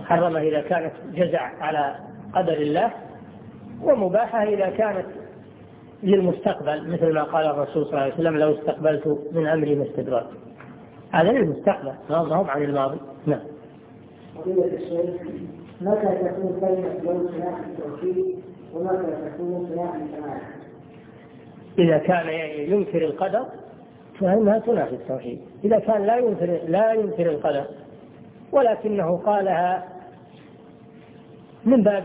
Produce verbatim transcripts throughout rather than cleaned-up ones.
محرمة إذا كانت جزع على قدر الله، ومباحة إذا كانت للمستقبل، مثل ما قال الرسول صلى الله عليه وسلم: لو استقبلت من أمري ما استدبرت. هذا للمستقبل، ما هو عن الماضي. نعم. فضيلة الشيخ، متى تكون كلمة لو صلاح التوحيد ومتى تكون صلاح الكمال؟ إذا كان ينكر القدر فإنها تنافي التوحيد. إذا كان لا ينكر لا ينكر القدر ولكنه قالها من باب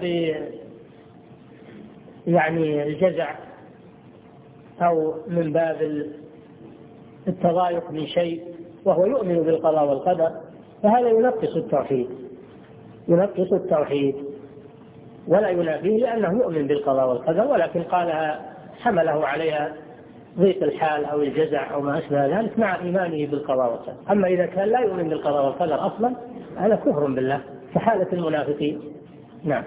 يعني الجزع أو من باب التضايق من شيء وهو يؤمن بالقضاء والقدر، فهذا ينقص التوحيد ينقص التوحيد ولا ينافيه، لأنه يؤمن بالقضاء والقدر، ولكن قالها حمله عليها ضيق الحال أو الجزع أو ما أشبه ذلك مع إيمانه بالقضاء والقدر. أما إذا كان لا يؤمن بالقضاء والقدر أصلا هذا كفر بالله كحالة المنافقين. نعم.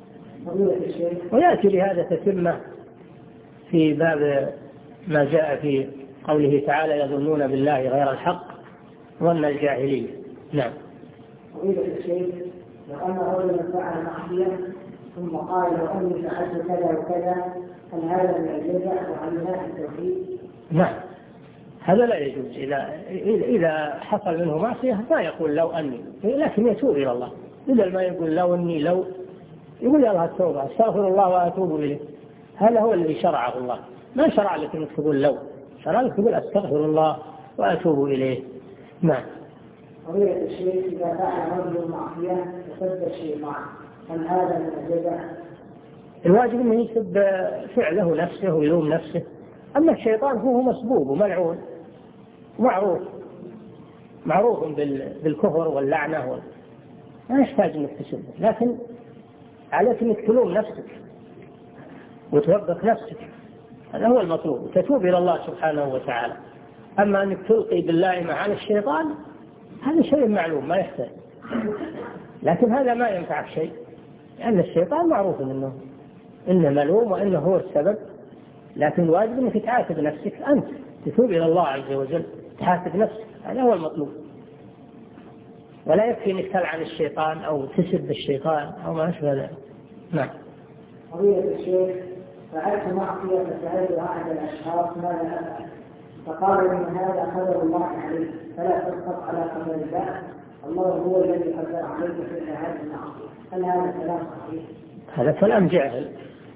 ويأتي لهذا تتمة في باب ما جاء في قوله تعالى: يظنون بالله غير الحق ظن الجاهلية. نعم. فضيلة الشيخ، لو أن رجلا فعل معصية ثم قال: لو أني فعلت كذا وكذا، هل هذا من الجزع وهل ينافي التوحيد؟ نعم، هذا لا يجوز. إذا إذا حصل منه معصية ما يقول لو أني، لكن يتوب إلى الله. إذا ما يقول لو أني لو يقول يا الله التوبة استغفر الله وأتوب إليه. هذا هو الذي شرعه الله، ما شرع لك أنك تقول لو، شرع لك تقول استغفر الله وأتوب إليه. نعم. فضيلة الشيخ، إذا فعل رجل معصية وسب الشيطان هل هذا من الجزع؟ الواجب أنه يسب فعله نفسه ويلوم نفسه. أما الشيطان هو مسبوب وملعون معروف معروف بالكفر واللعنة وال... ما يحتاج أنك تسبه، لكن عليك أنك تلوم نفسك وتوبخ نفسك. هذا هو المطلوب، تتوب إلى الله سبحانه وتعالى. أما أنك تلقي باللائمة على الشيطان هذا شيء معلوم ما يحتاج، لكن هذا ما ينفع شيء، لأن الشيطان معروف منه إنه ملوم وإنه هو السبب. لكن واجب أنك تعاتب نفسك، أنت تتوب إلى الله عز وجل، تحاسب نفسك. هذا هو المطلوب، ولا يكفي أنك تلعن الشيطان أو تسب الشيطان أو ما أشبه ذلك. نعم. فضيلة الشيخ، فعلت معصية فسألت أحد الأشخاص ماذا أفعل، فقال إن هذا قدر الله عليك فلا تسقط على قدر الله، الله هو الذي قدر عليك في هذه المعصية. هل هذا كلام صحيح؟ هذا كلام جاهل،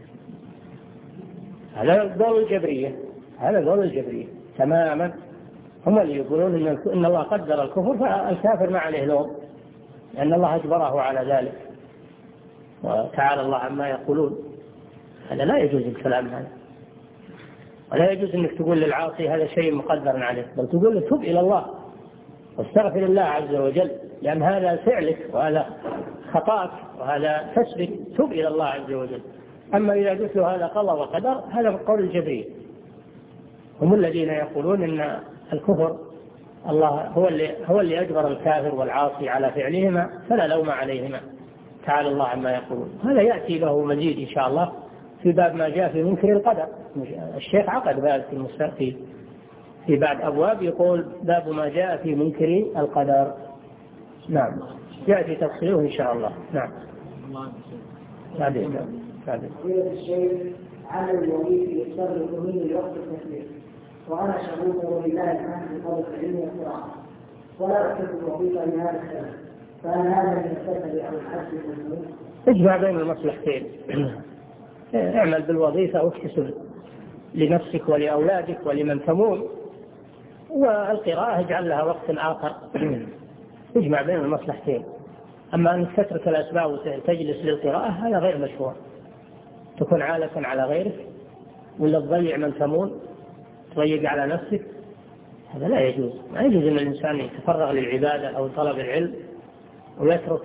هذا قول الجبرية هذا قول الجبرية تماما. هم اللي يقولون إن الله قدر الكفر فالكافر ما عليه لوم، لأن الله أجبره على ذلك، وتعالى الله عما يقولون. هذا لا يجوز الكلام هذا، ولا يجوز أنك تقول للعاصي هذا شيء مقدر عليك، بل تقول له توب إلى الله واستغفر الله عز وجل، لأن هذا فعلك وهذا خطأك وهذا كسبك، توب إلى الله عز وجل. أما إذا قلت له هذا قضاء وقدر هذا قول الجبرية، هم الذين يقولون إن الكفر الله هو اللي هو اللي أجبر الكافر والعاصي على فعلهما فلا لوم عليهما، تعالى الله عما يقولون. هذا يأتي له مزيد إن شاء الله في باب ما جاء في منكر القدر. الشيخ عقد باب في المستقبل في بعد أبواب يقول باب ما جاء في منكر القدر. نعم، يأتي تفصيله إن شاء الله. نعم. بعدين بعدين. الشيخ عمل الوظيفي يستغرق مني وقت التسليم، وأنا شغوف ولله الحمد بطلب العلم والقراءة، ولا أحب الوظيفة لهذا السبب، فهل هذا من السبب أو الحسن المسلم؟ اجمع بين المصلحتين، اعمل بالوظيفة واكتسب لنفسك ولأولادك ولمن تمول، والقراءة اجعل لها وقت آخر. اجمع بين المصلحتين. أما أن تترك الأسباب وتجلس للقراءة هذا غير مشروع، تكون عالة على غيرك ولا تضيع من تمول، تضيق على نفسك، هذا لا يجوز. ما يجوز أن الإنسان يتفرغ للعبادة أو طلب العلم ويترك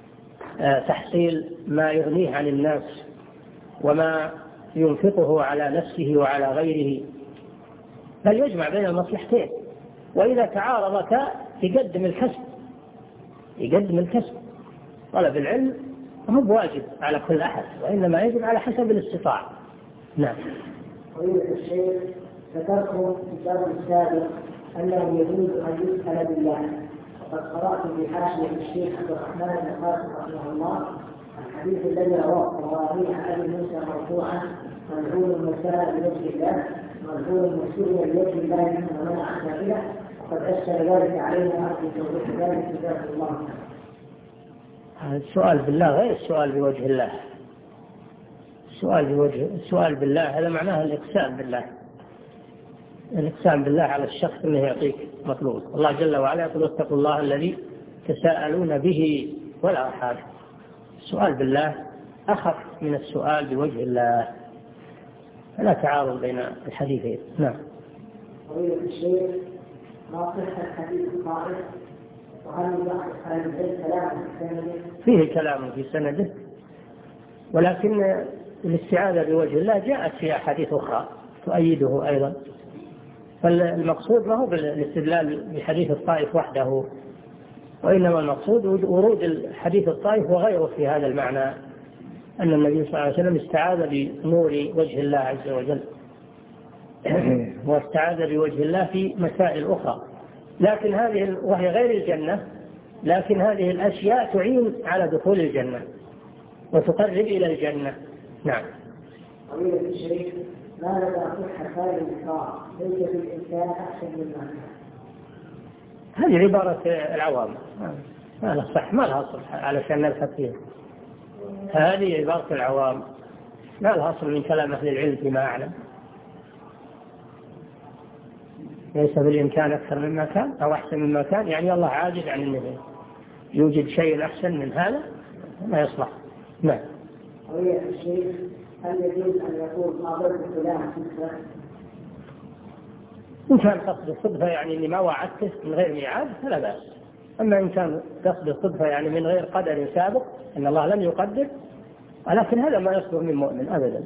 تحصيل ما يغنيه عن الناس وما ينفقه على نفسه وعلى غيره، بل يجمع بين المصلحتين. وإذا تعارضتا يقدم الكسب يقدم الكسب طلب العلم هو بواجب على كل أحد، وإنما يجب على حسب الاستطاعة. نعم. فضيلة الشيخ، ذكرتم في الكتاب السابق أنه يجوز أن يسأل بالله، وقد قرأت في حاشية الشيخ عبد الرحمن بن قاسم رحمه الله الحديث الذي رواه الراوي عن أبي موسى مرفوعا: ملعون من سال بوجه الله ملعون من سئل بوجه الله منه ومنع سائله، وقد أشكل ذلك علينا أرض توضيح ذلك جزاه الله. السؤال بالله غير السؤال بوجه الله. السؤال بوجه السؤال بالله هذا معناه الإقسام بالله، الإقسام بالله على الشخص أنه يعطيك مطلوب. الله جل وعلا يقول: اتقوا الله الذي تساءلون به والأرحام. السؤال بالله أخف من السؤال بوجه الله، فلا تعارض بين الحديثين. نعم. فضيلة الشيخ، ما صحة حديث الطائف؟ وهل يصح هل كلام في سنده؟ فيه كلام في سنده، ولكن الاستعاذة بوجه الله جاءت في أحاديث أخرى تؤيده أيضا، فالمقصود ما هو بالاستدلال بحديث الطائف وحده، وإنما المقصود ورود حديث الطائف وغيره في هذا المعنى، أن النبي صلى الله عليه وسلم استعاذ بنور وجه الله عز وجل واستعاذ بوجه الله في مسائل أخرى، لكن هذه وهي غير الجنة، لكن هذه الأشياء تعين على دخول الجنة وتقرب إلى الجنة. نعم. فضيلة الشيخ، ما لدى صحة هذه الإقرار ليس في الإنسان أحسن من المعنى؟ هذه عبارة العوام، ما لها صح، ما لها صح علشان نبحث فيها. هذه عبارة العوام ما لها أصل من كلام أهل العلم فيما أعلم. ليس بالإمكان أكثر مما كان أو أحسن مما كان، يعني الله عاجز عن أنه يوجد شيء أحسن من هذا، ما يصلح. نعم. قضية الشيخ، هل يجوز أن يقول ما ضرب فلان مثله؟ إن كان قصد الصدفة يعني إني ما وعدته من غير ميعاد فلا بأس، أما إن كان قصد الصدفة يعني من غير قدر سابق إن الله لم يقدر، ولكن هذا ما يصدر من مؤمن أبدا.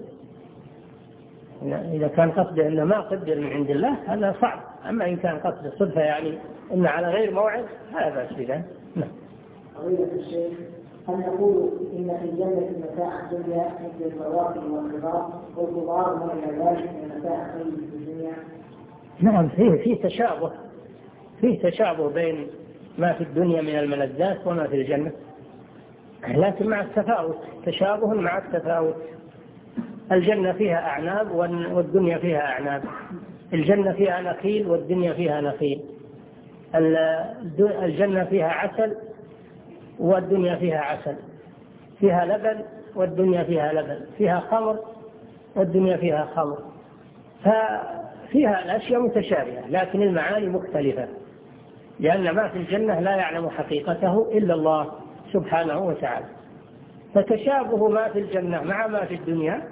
إذا كان قصده إنه ما قدر من عند الله هذا صعب، أما إن كان قصد الصدفة يعني إنه على غير موعد هذا بأس بذلك. نعم. قضية الشيخ، هل نقول إن في الجنة متاع الدنيا مثل الفواكه والخضار والخضار وما إلى ذلك من متاع خير في الدنيا؟ نعم، فيه فيه تشابه، فيه تشابه بين ما في الدنيا من الملذات وما في الجنة، لكن مع التفاوت، تشابه مع التفاوت. الجنة فيها أعناب والدنيا فيها أعناب، الجنة فيها نخيل والدنيا فيها نخيل، الجنة فيها عسل والدنيا فيها عسل، فيها لبن والدنيا فيها لبن، فيها خمر والدنيا فيها خمر، ففيها الأشياء متشابهة لكن المعاني مختلفة، لأن ما في الجنة لا يعلم حقيقته إلا الله سبحانه وتعالى. فتشابه ما في الجنة مع ما في الدنيا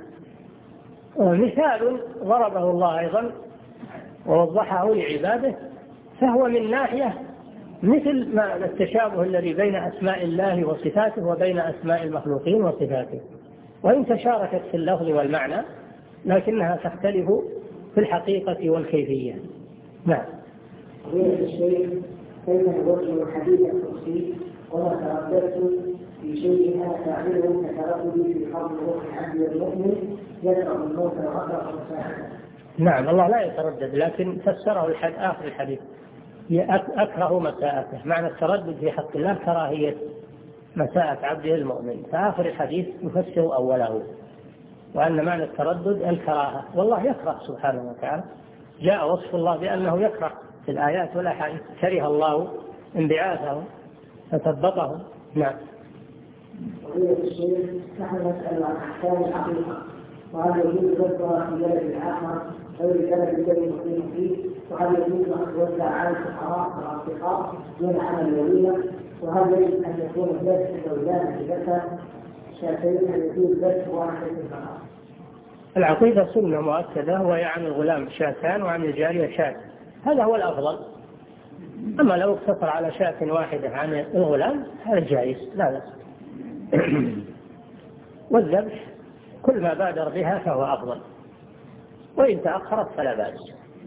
مثال ضربه الله أيضا ووضحه لعباده، فهو من ناحية مثل ما التشابه الذي بين أسماء الله وصفاته وبين أسماء المخلوقين وصفاته، وإن تشاركت في اللفظ والمعنى لكنها تختلف في الحقيقة والكيفية. نعم. قضية الشيخ، كيف نوجه حديث القدسي وما ترددت في شيء أنا فاعله كترددي في قول روح العبد المؤمن يدعو الموت وأقرأ مساعدة؟ نعم، الله لا يتردد، لكن فسره الحد آخر الحديث أكره مساءته، معنى التردد في حق الله كراهية مساءة عبده المؤمن، فآخر الحديث يفسر أوله، وأن معنى التردد الكراهة، والله يكره سبحانه وتعالى، جاء وصف الله بأنه يكره في الآيات والأحاديث، كره الله انبعاثه فثبطه. نعم. قضية الشيخ، نحن نسأل عن أحكام الحقيقة، وهل يجوز ذكرها في بلد الآخر غير البلد الذي نقيم فيه، وهل يجوز أن توزع على الفقراء والأصدقاء دون عمل وليمة، وهل يجب أن يكون الدرس زوجان بذكر شافين أن يجوز درس واحد فقط؟ العقيدة سنة مؤكدة، وهي عن الغلام شاتان وعن الجارية شات، هذا هو الأفضل. أما لو اقتصر على شات واحدة عن الغلام هذا جائز لا بأس. والذبح كل ما بادر بها فهو أفضل، وإن تأخرت فلا بأس،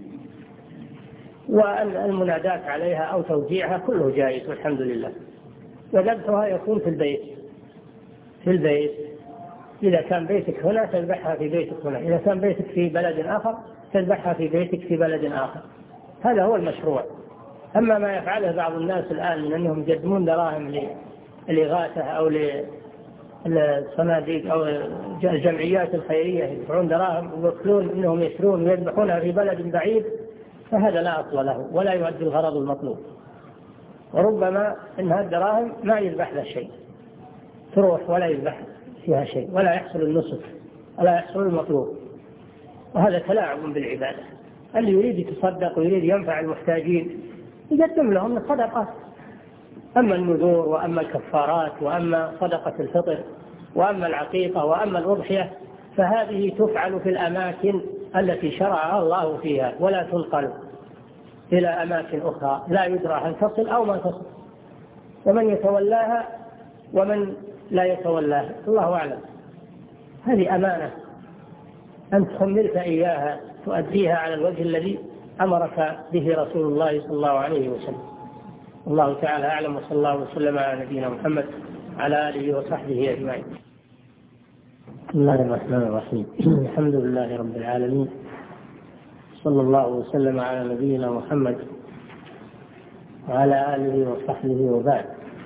والمنادات عليها أو توزيعها كله جائز والحمد لله. وذبحها يكون في البيت، في البيت إذا كان بيتك هنا تذبحها في بيتك هنا، إذا كان بيتك في بلد آخر تذبحها في بيتك في بلد آخر، هذا هو المشروع. أما ما يفعله بعض الناس الآن من أنهم يقدمون دراهم للإغاثة أو للصناديق أو الجمعيات الخيرية، يدفعون دراهم ويقولون أنهم يشترون ويذبحونها في بلد بعيد، فهذا لا أصل له ولا يؤدي الغرض المطلوب. وربما أن هالدراهم ما يذبح له شيء، تروح ولا يذبح فيها شيء ولا يحصل النصف ولا يحصل المطلوب، وهذا تلاعب بالعبادة. اللي يريد يتصدق ويريد ينفع المحتاجين يقدم لهم الصدقات. أما النذور وأما الكفارات وأما صدقة الفطر وأما العقيقة وأما الأضحية فهذه تفعل في الأماكن التي شرعها الله فيها، ولا تنقل إلى أماكن أخرى لا يدرى هل تصل أو ما تصل، ومن يتولاها ومن لا يتولاها الله أعلم. هذه أمانة أنت حملت إياها تؤديها على الوجه الذي أمرك به رسول الله صلى الله عليه وسلم. الله تعالى أعلم، وصلى الله وسلم على نبينا محمد على آله وصحبه أجمعين. بسم الله الرحمن الرحيم. الحمد لله رب العالمين، صلى الله وسلم على نبينا محمد وعلى آله وصحبه وبعد.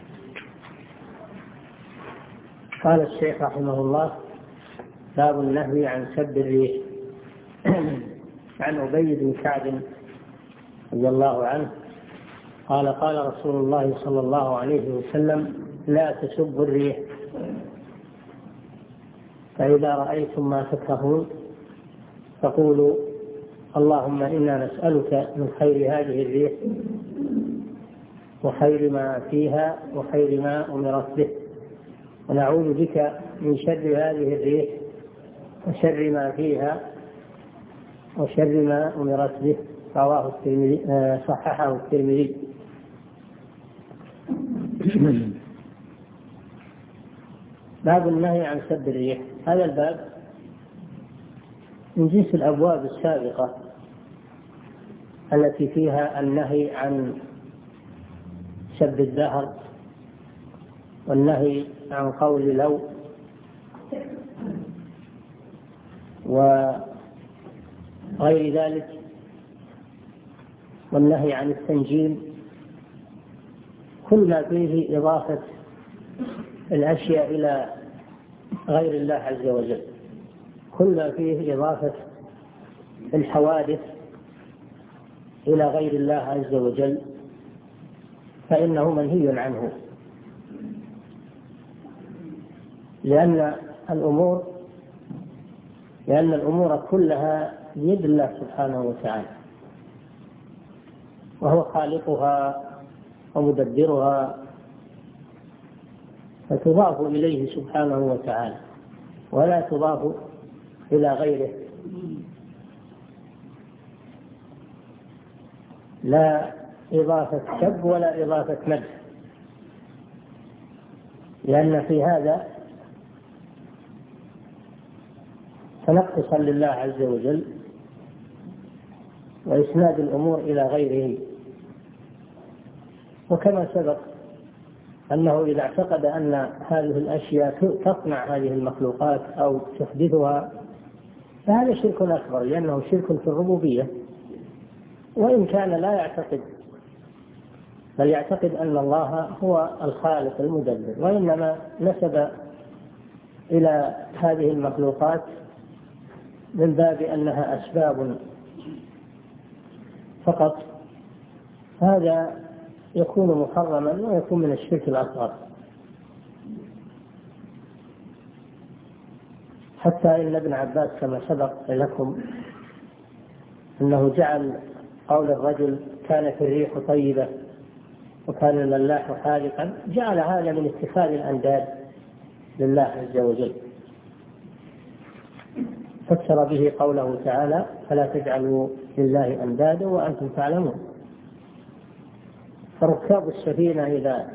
قال الشيخ رحمه الله: باب النهي عن سب الريح. عن أبي بن كعب رضي الله عنه قال: قال رسول الله صلى الله عليه وسلم: لا تسبوا الريح، فإذا رأيتم ما تكرهون فقولوا: اللهم إنا نسألك من خير هذه الريح وخير ما فيها وخير ما أمرت به، ونعوذ بك من شر هذه الريح وشر ما فيها وشر ما أمرت به. رواه الترمذي، صححه الترمذي. باب النهي عن سب الريح. هذا الباب من جنس الأبواب السابقة التي فيها النهي عن سب الدهر والنهي عن قول لو وغير ذلك، والنهي عن التنجيم، كل ما فيه إضافة الأشياء إلى غير الله عز وجل، كل ما فيه إضافة الحوادث إلى غير الله عز وجل فإنه منهي عنه، لأن الأمور لأن الأمور كلها بيد الله سبحانه وتعالى، وهو خالقها ومدبرها، فتضاف إليه سبحانه وتعالى ولا تضاف إلى غيره، لا إضافة سب ولا إضافة مدح، لأن في هذا تنقصا لله عز وجل وإسناد الأمور إلى غيره. وكما سبق أنه إذا اعتقد أن هذه الأشياء تصنع هذه المخلوقات أو تحدثها فهذا شرك أكبر، لأنه شرك في الربوبية، وإن كان لا يعتقد، بل يعتقد أن الله هو الخالق المدبر، وإنما نسب إلى هذه المخلوقات من باب أنها أسباب فقط، هذا يكون محرما ويكون من الشرك الأصغر. حتى إن ابن عباس كما سبق لكم أنه جعل قول الرجل كانت الريح طيبة وكان الملاح حالقا، جعل هذا من اتخاذ الأنداد لله عز وجل، فسر به قوله تعالى: فلا تجعلوا لله أندادا وأنتم تعلمون. فركاب السفينة إذا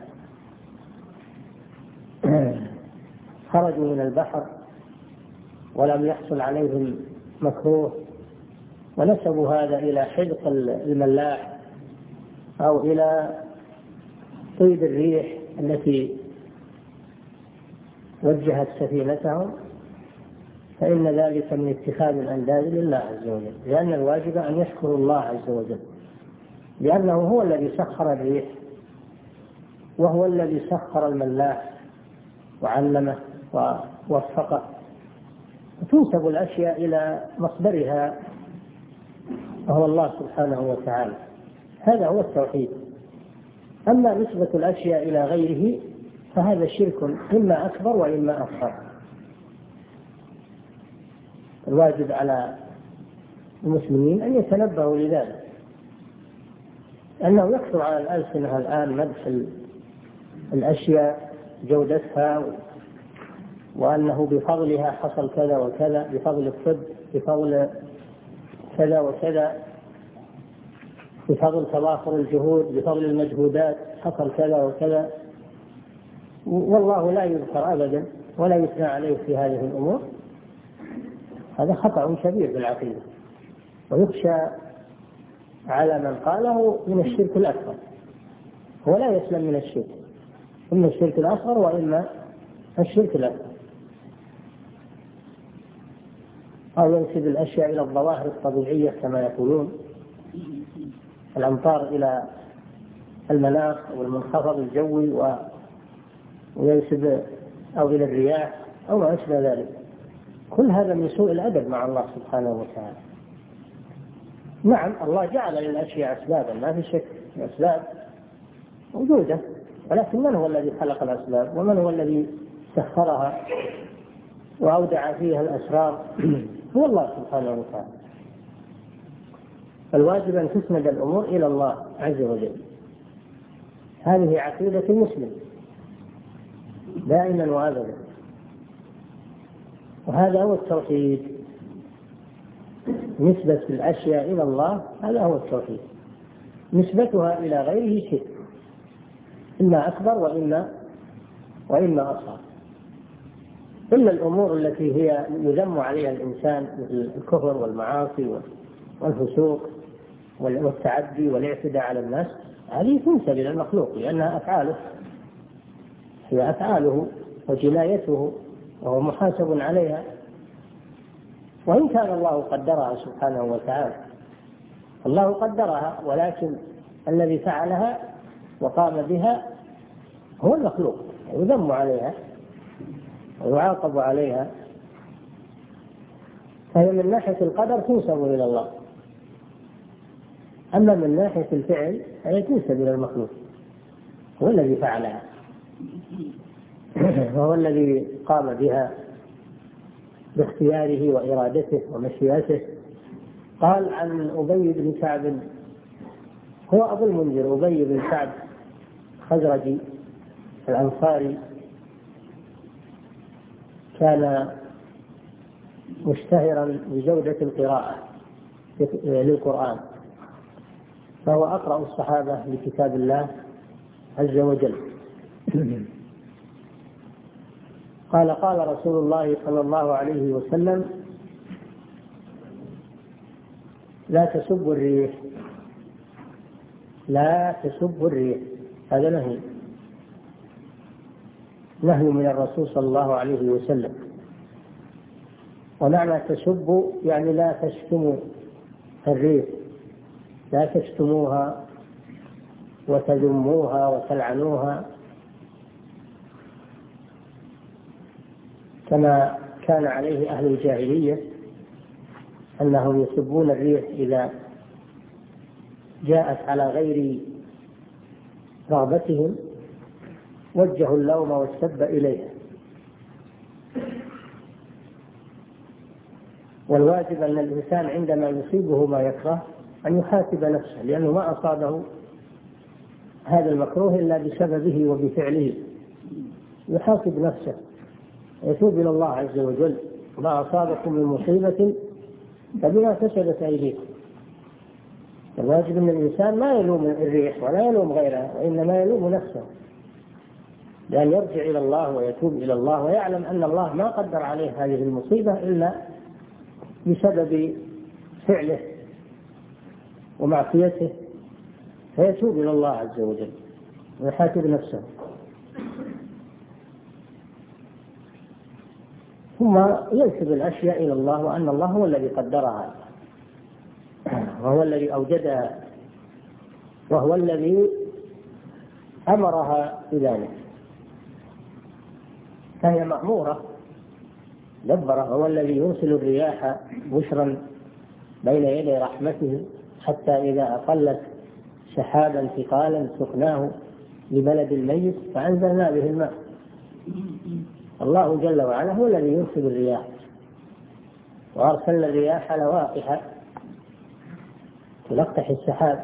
خرجوا من البحر ولم يحصل عليهم مكروه ونسبوا هذا إلى حذق الملاح أو إلى طيب الريح التي وجهت سفينتهم، فإن ذلك من اتخاذ الأنداد لله عز وجل، لأن الواجب أن يشكروا الله عز وجل لأنه هو الذي سخر الريح، وهو الذي سخر الملاح وعلمه ووفقه. تنسب الأشياء إلى مصدرها وهو الله سبحانه وتعالى، هذا هو التوحيد. أما نسبة الأشياء إلى غيره فهذا شرك إما أكبر وإما أصغر. الواجب على المسلمين أن يتنبهوا لذلك، أنه يكثر على الألسنة الآن مدح الأشياء جودتها، وأنه بفضلها حصل كذا وكذا، بفضل الطب، بفضل كذا وكذا، بفضل تضافر الجهود، بفضل المجهودات حصل كذا وكذا، والله لا يذكر أبدا ولا يثنى عليه في هذه الأمور. هذا خطأ كبير بالعقيدة، ويخشى على من قاله من الشرك الأكبر. هو لا يسلم من الشرك، إما الشرك الأصغر وإما الشرك الأكبر. أو ينسب الأشياء إلى الظواهر الطبيعية كما يقولون، الأمطار إلى المناخ والمنخفض الجوي، وينسب أو إلى الرياح أو ما أشبه ذلك. كل هذا من سوء الأدب مع الله سبحانه وتعالى. نعم الله جعل للأشياء أسبابا، ما في شك، الأسباب موجودة، ولكن من هو الذي خلق الأسباب؟ ومن هو الذي سخرها وأودع فيها الأسرار؟ هو الله سبحانه وتعالى. الواجب أن تسند الأمور إلى الله عز وجل. هذه عقيدة المسلم دائما وأبدا، وهذا هو التوحيد. نسبة الأشياء إلى الله هذا هو التوحيد، نسبتها إلى غيره شرك، إما أكبر وإما وإما أصغر. إلا الأمور التي هي يذم عليها الإنسان مثل الكفر والمعاصي والفسوق والتعدي والاعتداء على الناس، هذه تنسب إلى المخلوق لأنها أفعاله، هي أفعاله وجنايته وهو محاسب عليها، وإن كان الله قدرها سبحانه وتعالى. الله قدرها، ولكن الذي فعلها وقام بها هو المخلوق، يذم عليها ويعاقب عليها. فهي من ناحية القدر تنسب إلى الله، أما من ناحية الفعل فهي تنسب إلى المخلوق، هو الذي فعلها وهو الذي قام بها باختياره وإرادته ومشيئته. قال عن أبي بن كعب، هو أبو المنذر، أبي بن كعب خزرجي الأنصاري، كان مشتهرا بجودة القراءة للقرآن، فهو أقرأ الصحابة لكتاب الله عز وجل. قال قال رسول الله صلى الله عليه وسلم: لا تسبوا الريح، لا تسبوا الريح. هذا نهي، نهي من الرسول صلى الله عليه وسلم. ومعنى تسبوا يعني لا تشتموا الريح، لا تشتموها وتذموها وتلعنوها كما كان عليه أهل الجاهلية، أنهم يسبون الريح إذا جاءت على غير رغبتهم، وجهوا اللوم والسب إليها. والواجب أن الإنسان عندما يصيبه ما يكره أن يحاسب نفسه، لأنه ما أصابه هذا المكروه إلا بسببه وبفعله. يحاسب نفسه، يتوب إلى الله عز وجل: ما أصابكم من مصيبة فبما كسبت أيديكم. الواجب أن الإنسان ما يلوم الريح ولا يلوم غيرها، وإنما يلوم نفسه، لأن يرجع إلى الله ويتوب إلى الله ويعلم أن الله ما قدر عليه هذه المصيبة إلا بسبب فعله ومعصيته، فيتوب إلى الله عز وجل ويحاسب نفسه. ثم ينسب الأشياء إلى الله، وأن الله هو الذي قدرها وهو الذي أوجدها وهو الذي أمرها بذلك، فهي مأمورة دبرة. هو الذي يرسل الرياح بشرا بين يدي رحمته حتى إذا أقلت سحابا ثقالا سقناه لبلد الميت فأنزلنا به الماء. الله جل وعلا هو الذي يرسل الرياح، وأرسلنا الرياح لواقح تلقح السحاب،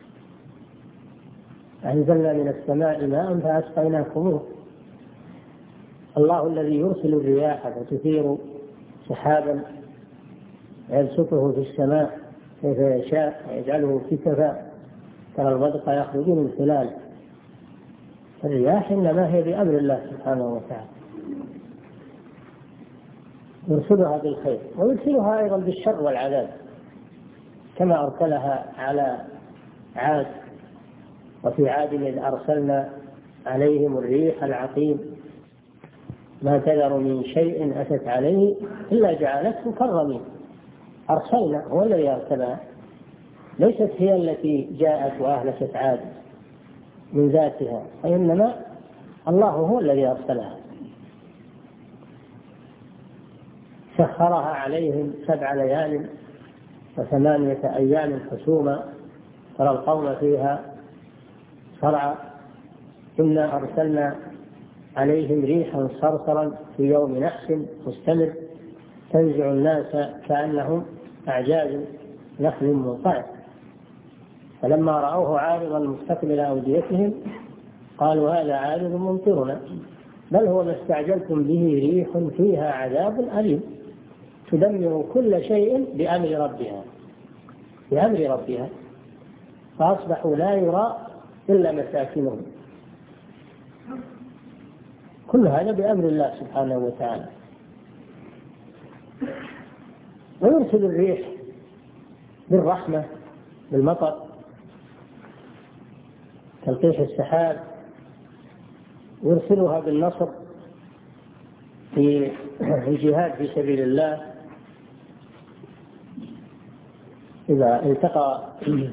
أنزلنا من السماء ماء فأسقيناكموه. الله الذي يرسل الرياح فتثير سحابا يبسطه في السماء كيف يشاء ويجعله كسفا ترى الودق يخرج من خلاله. الرياح إنما هي بأمر الله سبحانه وتعالى، يرسلها بالخير ويرسلها أيضا بالشر والعذاب، كما أرسلها على عاد. وفي عاد إذ أرسلنا عليهم الريح العقيم ما تذر من شيء أتت عليه إلا جعلته كالرميم. أرسلنا، هو الذي أرسلها، ليست هي التي جاءت وأهلكت عاد من ذاتها، وإنما الله هو الذي أرسلها. سخرها عليهم سبع ليال وثمانية أيام حسوما ترى القوم فيها صرعى. إنا أرسلنا عليهم ريحا صرصرا في يوم نحس مستمر تنزع الناس كأنهم أعجاز نخل منقعر. فلما رأوه عارضا مستقبل أوديتهم قالوا هذا عارض ممطرنا بل هو ما استعجلتم به ريح فيها عذاب أليم تدمر كل شيء بأمر ربها بأمر ربها فأصبحوا لا يرى إلا مساكنهم. كل هذا بأمر الله سبحانه وتعالى. ويرسل الريح بالرحمة بالمطر تلقيح السحاب، يرسلها بالنصر في الجهاد في سبيل الله إذا التقى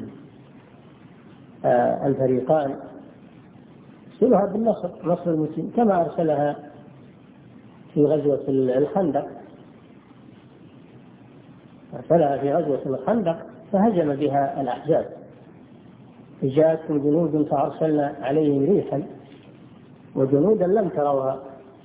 الفريقان، يرسلها بالنصر نصر المسلمين كما أرسلها في غزوة الخندق. أرسلها في غزوة الخندق فهجم بها الأحزاب، جاءتهم جنود فأرسلنا عليهم ريحا وجنودا لم تروها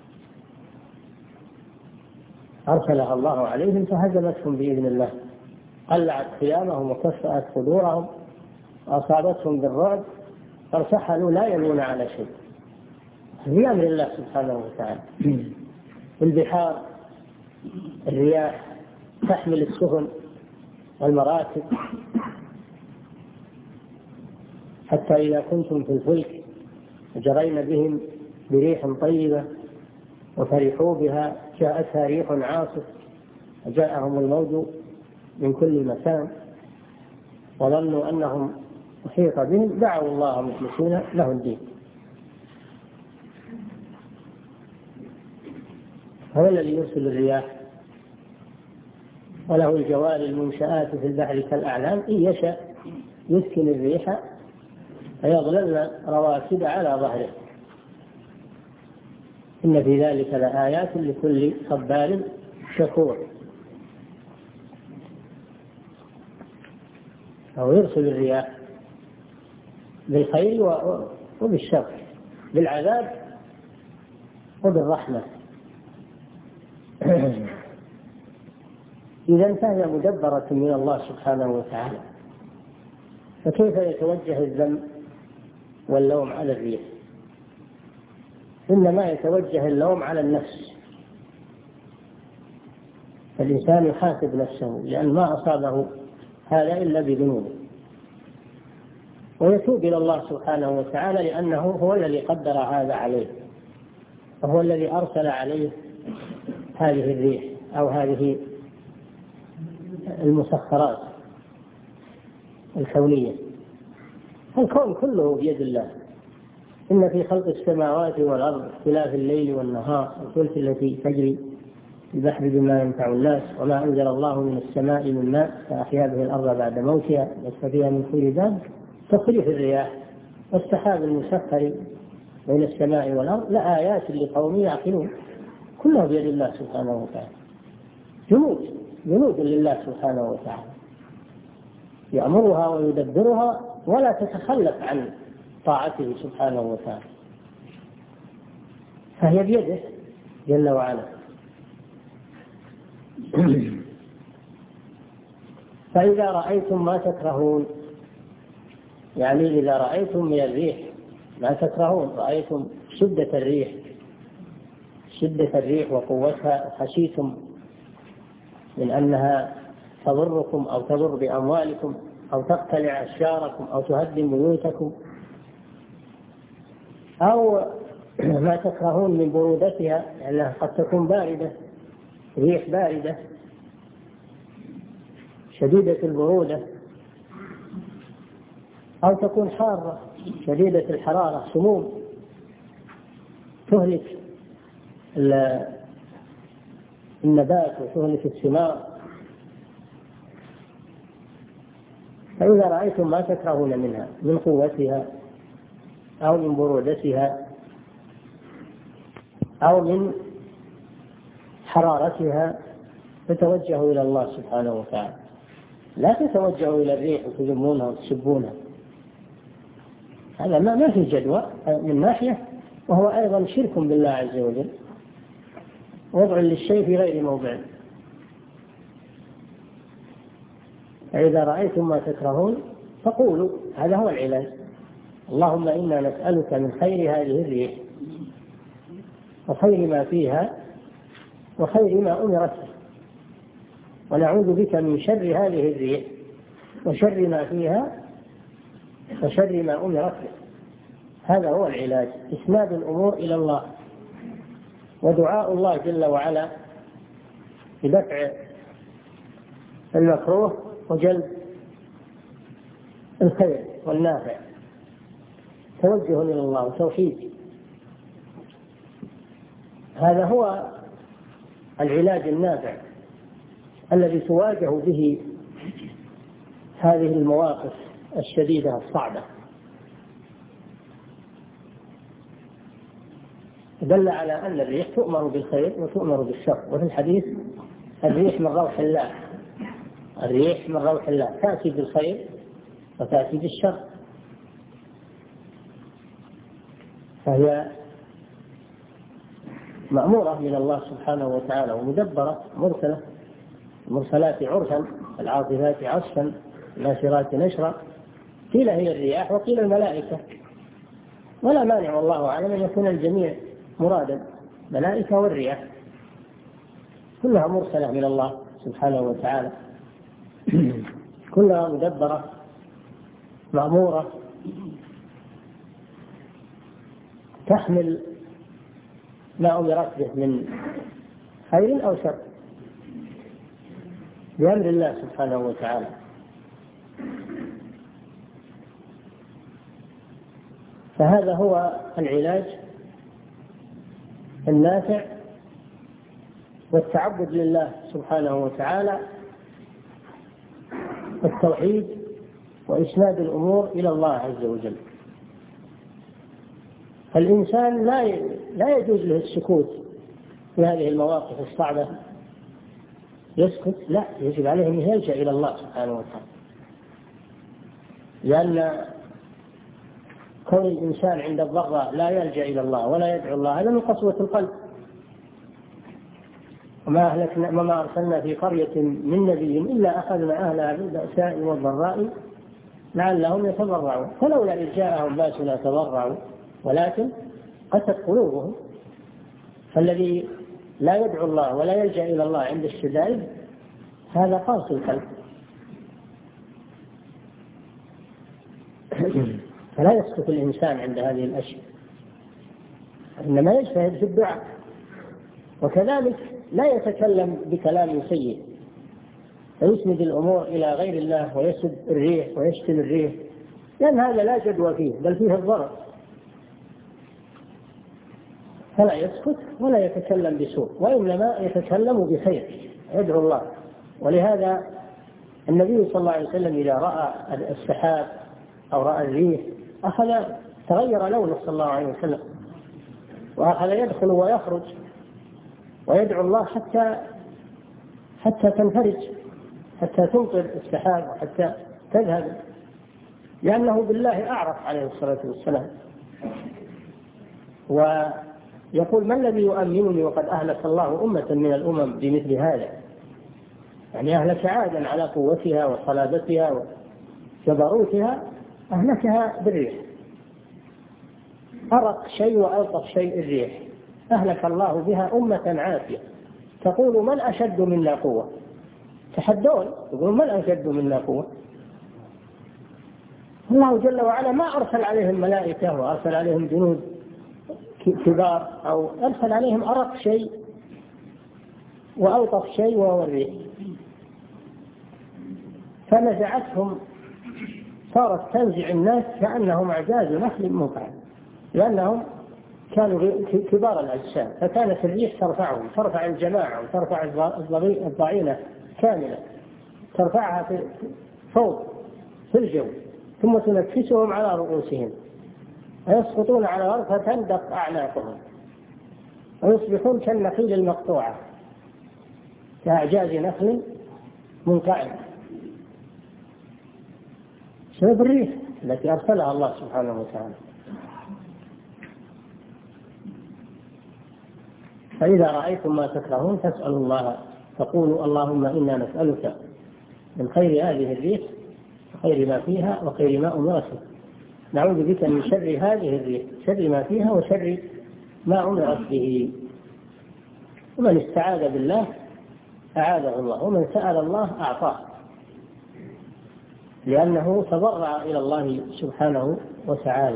أرسلها الله عليهم فهزمتهم بإذن الله، قلعت خيامهم وكفأت صدورهم وأصابتهم بالرعب فارتحلوا لا يلون على شيء بأمر الله سبحانه وتعالى. البحار الرياح تحمل السفن والمراكب حتى إذا كنتم في الفلك جرينا بهم بريح طيبة وفرحوا بها جاءتها ريح عاصف وجاءهم الموج من كل مكان وظنوا أنهم محيط بهم دعوا الله مخلصين له الدين. هو الذي يرسل الرياح وله الجوار المنشآت في البحر كالأعلام إن يشاء يسكن الريح فيظللن رواكد على ظهره إن في ذلك لآيات لكل صبار شكور. أو يرسل الرياح بالخير وبالشر بالعذاب وبالرحمة. إذا فهي مدبرة من الله سبحانه وتعالى، فكيف يتوجه الذنب واللوم على الريح؟ إنما يتوجه اللوم على النفس، فالإنسان يحاسب نفسه لأن ما أصابه هذا إلا بذنوبه ويتوب إلى الله سبحانه وتعالى لأنه هو الذي قدر هذا عليه وهو الذي أرسل عليه هذه الريح أو هذه المسخرات الكونية. الكون كله بيد الله. إن في خلق السماوات والأرض اختلاف الليل والنهار والفلك التي تجري في البحر بما ينفع الناس وما أنزل الله من السماء من ماء فأحيا به الأرض بعد موتها بث فيها من كل دابة تصريف الرياح والسحاب المسخر بين السماء والأرض لآيات لقوم يعقلون، كلها بيد الله سبحانه وتعالى، جنود جنود لله سبحانه وتعالى يأمرها ويدبرها ولا تتخلف عن طاعته سبحانه وتعالى، فهي بيده جل وعلا. فإذا رأيتم ما تكرهون، يعني إذا رأيتم من الريح ما تكرهون، رأيتم شدة الريح شدة الريح وقوتها، خشيتم من أنها تضركم أو تضر بأموالكم أو تقتلع أشجاركم أو تهدم بيوتكم، أو ما تكرهون من برودتها لأنها قد تكون باردة، ريح باردة شديدة البرودة، أو تكون حارة شديدة الحرارة، سموم تهلك النبات وتهلك الثمار. فإذا رأيتم ما تكرهون منها من قوتها أو من برودتها أو من حرارتها فتوجهوا إلى الله سبحانه وتعالى، لا تتوجهوا إلى الريح وتذمونها وتسبونها، هذا ما ما في جدوى من ناحية، وهو أيضا شرك بالله عز وجل، وضع للشيء في غير موضعه. فإذا رأيتم ما تكرهون فقولوا، هذا هو العلاج، اللهم إنا نسألك من خير هذه الريح وخير ما فيها وخير ما أمرت به، ونعوذ بك من شر هذه الريح وشر ما فيها وشر ما أمرت به. هذا هو العلاج، إسناد الأمور إلى الله ودعاء الله جل وعلا بدفع المكروه وجلب الخير والنافع، توجه إلى الله وتوحيد. هذا هو العلاج النافع الذي تواجه به هذه المواقف الشديدة الصعبة. دل على أن الريح تؤمر بالخير وتؤمر بالشر، وفي الحديث الريح من روح الله، الريح من روح الله تأتي بالخير وتأتي بالشر، فهي مأمورة من الله سبحانه وتعالى ومدبرة مرسلة، المرسلات عرفا العاصفات عصفا الناشرات نشرا، قيل هي الرياح وقيل الملائكة، ولا مانع والله أعلم أن يكون الجميع مرادا، ملائكة والرياح كلها مرسلة من الله سبحانه وتعالى، كلها مدبرة مأمورة تحمل ما أمرت به من خير أو شر بأمر الله سبحانه وتعالى. فهذا هو العلاج النافع والتعبد لله سبحانه وتعالى والتوحيد وإسناد الأمور إلى الله عز وجل. فالإنسان لا لا يجوز له السكوت في هذه المواقف الصعبة، يسكت، لا، يجب عليه أن يلجأ إلى الله سبحانه وتعالى، لأن كون الإنسان عند الضراء لا يلجأ إلى الله ولا يدعو الله هذا من قسوة القلب. وما أهلكنا وما أرسلنا في قرية من نبي إلا أخذنا أهلها بالبأساء والضراء لعلهم يتضرعون، فلولا إذ جاءهم بأسنا تضرعوا ولكن قست قلوبهم. فالذي لا يدعو الله ولا يلجأ إلى الله عند الشدائد هذا قاسي القلب، فلا يسكت الإنسان عند هذه الأشياء، إنما يجتهد في الدعاء، وكذلك لا يتكلم بكلام سيء فيسند الأمور إلى غير الله ويسد الريح ويشتم الريح، لأن هذا لا جدوى فيه بل فيه الضرر، فلا يسكت ولا يتكلم بسوء، وإنما يتكلم بخير، يدعو الله. ولهذا النبي صلى الله عليه وسلم إذا رأى السحاب أو رأى الريح أخذ تغير لونه صلى الله عليه وسلم، وأخذ يدخل ويخرج ويدعو الله حتى حتى تنفرج، حتى تمطر السحاب وحتى تذهب، لأنه بالله أعرف عليه الصلاة والسلام. ويقول: ما الذي يؤمنني وقد أهلك الله أمة من الأمم بمثل هذا؟ يعني أهلك عادا على قوتها وصلابتها وجبروتها، أهلكها بالريح. أرق شيء وألطف شيء الريح، أهلك الله بها أمة عافية تقول: من أشد منا قوة؟ تحدون يقولون: من أشد منا قوة؟ الله جل وعلا ما أرسل عليهم ملائكة وأرسل عليهم جنود كبار، أو أرسل عليهم أرق شيء وألطف شيء وهو الريح، فنزعتهم، صارت تنزع الناس كأنهم أعجاز نخل منقعر، لأنهم كانوا كبار الأجسام، فكانت الريح ترفعهم، ترفع الجماعة وترفع الضعينة كاملة، ترفعها في فوق في الجو، ثم تنكسهم على رؤوسهم ويسقطون على الأرض فتندق أعناقهم ويصبحون كالنخيل المقطوعة، كأعجاز نخل منقعر، بسبب الريح التي أرسلها الله سبحانه وتعالى. فإذا رأيتم ما تكرهون فاسألوا الله، فقولوا: اللهم إنا نسألك من خير هذه الريح وخير ما فيها وخير ما أمرت به، نعوذ بك من شر هذه الريح، شر ما فيها وشر ما أمرت به. ومن استعاذ بالله أعاذه الله، ومن سأل الله أعطاه، لأنه تضرع إلى الله سبحانه وتعالى.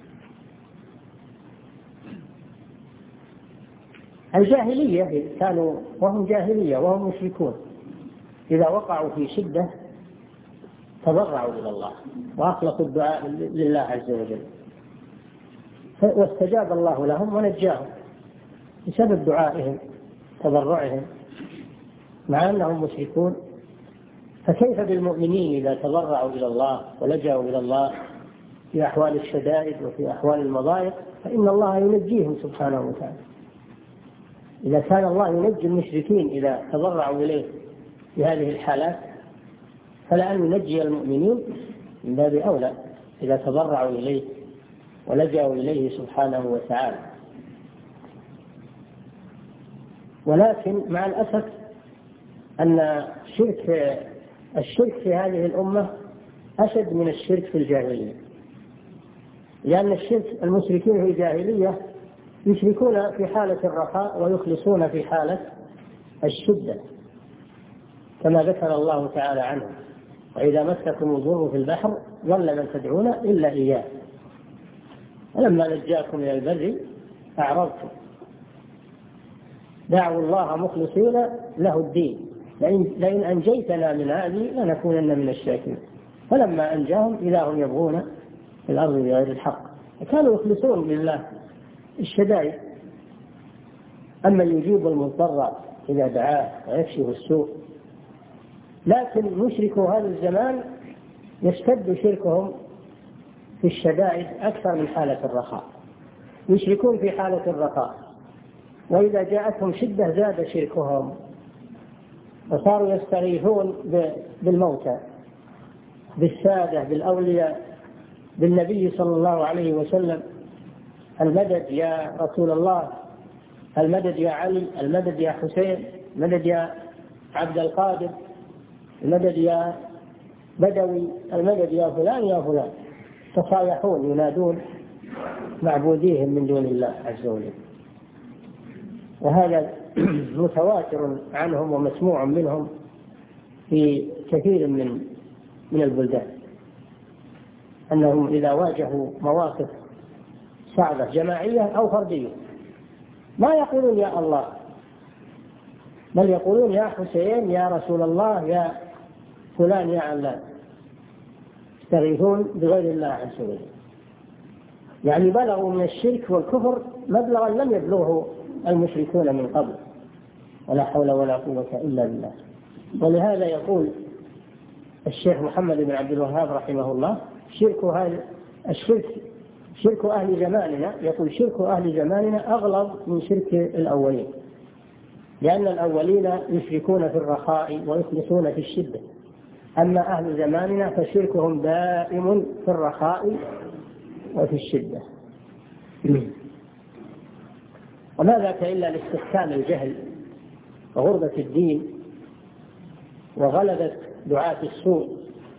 الجاهلية كانوا وهم جاهلية وهم مشركون، إذا وقعوا في شدة تضرعوا إلى الله وأخلصوا الدعاء لله عز وجل، واستجاب الله لهم ونجاهم بسبب دعائهم تضرعهم مع أنهم مشركون. فكيف بالمؤمنين إذا تضرعوا إلى الله ولجأوا إلى الله في أحوال الشدائد وفي أحوال المضايق، فإن الله ينجيهم سبحانه وتعالى. إذا كان الله ينجي المشركين إذا تضرعوا إليه في هذه الحالات، فلأن ينجي المؤمنين من باب أولى إذا تضرعوا إليه ولجأوا إليه سبحانه وتعالى. ولكن مع الأسف أن شرك الشرك في هذه الأمة أشد من الشرك في الجاهلية، لأن الشرك المشركين في الجاهلية يشركون في حالة الرخاء ويخلصون في حالة الشدة، كما ذكر الله تعالى عنه: وإذا مسكم الضر في البحر ضل من تدعون إلا إياه ولما نجاكم إلى البر أعرضتم. دعوا الله مخلصين له الدين لئن, لئن أنجيتنا من هذه لنكونن من الشاكرين، فلما أنجاهم إذا هم يبغون في الأرض بغير الحق، كانوا يخلصون لله الشدائد. أما يجيب المضطر إذا دعاه ويكشف السوء. لكن مشركو هذا الزمان يشتد شركهم في الشدائد أكثر من حالة الرخاء، يشركون في حالة الرخاء، وإذا جاءتهم شدة زاد شركهم، وصاروا يستغيثون بالموتى، بالسادة، بالأولياء، بالنبي صلى الله عليه وسلم: المدد يا رسول الله، المدد يا علي، المدد يا حسين، المدد يا عبد القادر، المدد يا بدوي، المدد يا فلان يا فلان. تصايحون ينادون معبوديهم من دون الله عز وجل. وهذا متواتر عنهم ومسموع منهم في كثير من من البلدان، أنهم إذا واجهوا مواقف صعبة جماعية أو فردية ما يقولون يا الله، بل يقولون يا حسين، يا رسول الله، يا فلان، يا علان، يستغيثون بغير الله عز وجل. يعني بلغوا من الشرك والكفر مبلغا لم يبلغه المشركون من قبل، ولا حول ولا قوة إلا بالله. ولهذا يقول الشيخ محمد بن عبد الوهاب رحمه الله شرك أهل الشرك شرك أهل زماننا، يقول شرك أهل زماننا أغلظ من شرك الأولين، لأن الأولين يشركون في الرخاء ويخلصون في الشدة، أما أهل زماننا فشركهم دائم في الرخاء وفي الشدة. وما ذاك إلا لاستحكام الجهل وغربة الدين وغلبة دعاة السوء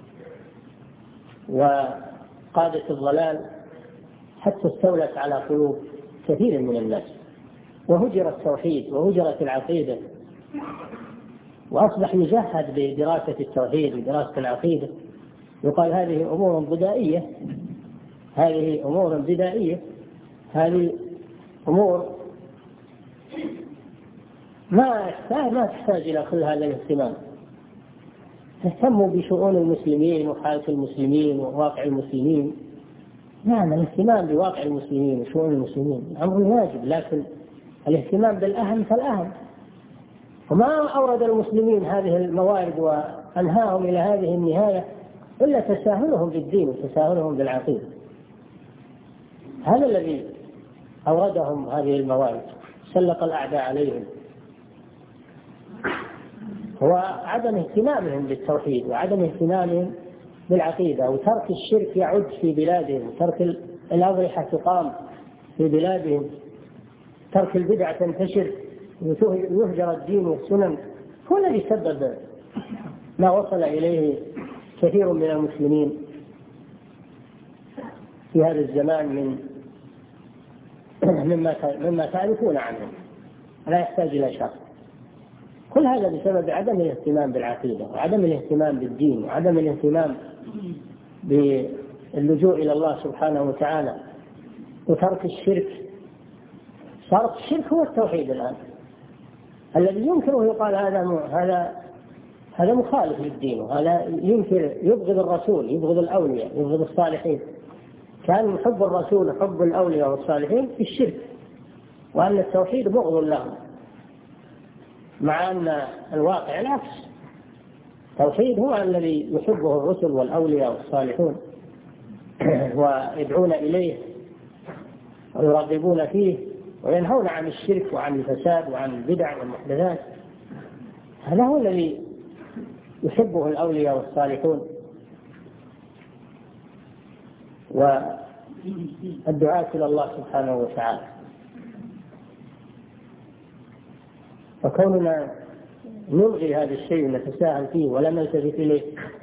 وقادة الضلال، حتى استولت على قلوب كثير من الناس، وهجر التوحيد وهجرت العقيدة، وأصبح يجهد بدراسة التوحيد ودراسة العقيدة، يقال هذه أمور بدائية، هذه أمور بدائية، هذه أمور ما ما تحتاج إلى كل هذا الاهتمام. تهتموا بشؤون المسلمين وحالة المسلمين وواقع المسلمين. نعم، الاهتمام بواقع المسلمين وشؤون المسلمين أمر واجب، لكن الاهتمام بالأهم فالأهم. وما أورد المسلمين هذه الموارد وأنهاهم إلى هذه النهاية إلا تساهلهم بالدين وتساهلهم بالعقيدة. هذا الذي أوردهم هذه الموارد، سلط الأعداء عليهم، هو عدم اهتمامهم بالتوحيد وعدم اهتمامهم بالعقيدة، وترك الشرك يعد في بلادهم، ترك الأضرحة تقام في بلادهم، ترك البدع تنتشر ويهجر الدين والسنن، هو الذي سبب ما وصل إليه كثير من المسلمين في هذا الزمان من مما مما تعرفون عنه، لا يحتاج إلى شرح. كل هذا بسبب عدم الاهتمام بالعقيدة وعدم الاهتمام بالدين وعدم الاهتمام باللجوء إلى الله سبحانه وتعالى وترك الشرك. صار الشرك هو التوحيد الآن، الذي ينكره يقال هذا هذا هذا مخالف للدين، وهذا ينكر، يبغض الرسول، يبغض الأولياء، يبغض الصالحين. كان حب الرسول حب الأولياء والصالحين في الشرك، وأن التوحيد بغض لهم، مع أن الواقع العكس. التوحيد هو الذي يحبه الرسل والأولياء والصالحون ويدعون إليه ويرغبون فيه وينهون عن الشرك وعن الفساد وعن البدع والمحدثات. هذا هو الذي يحبه الأولياء والصالحون والدعاة إلى الله سبحانه وتعالى. فكوننا نلغي هذا الشيء ونتساهل فيه ولا نلتفت إليه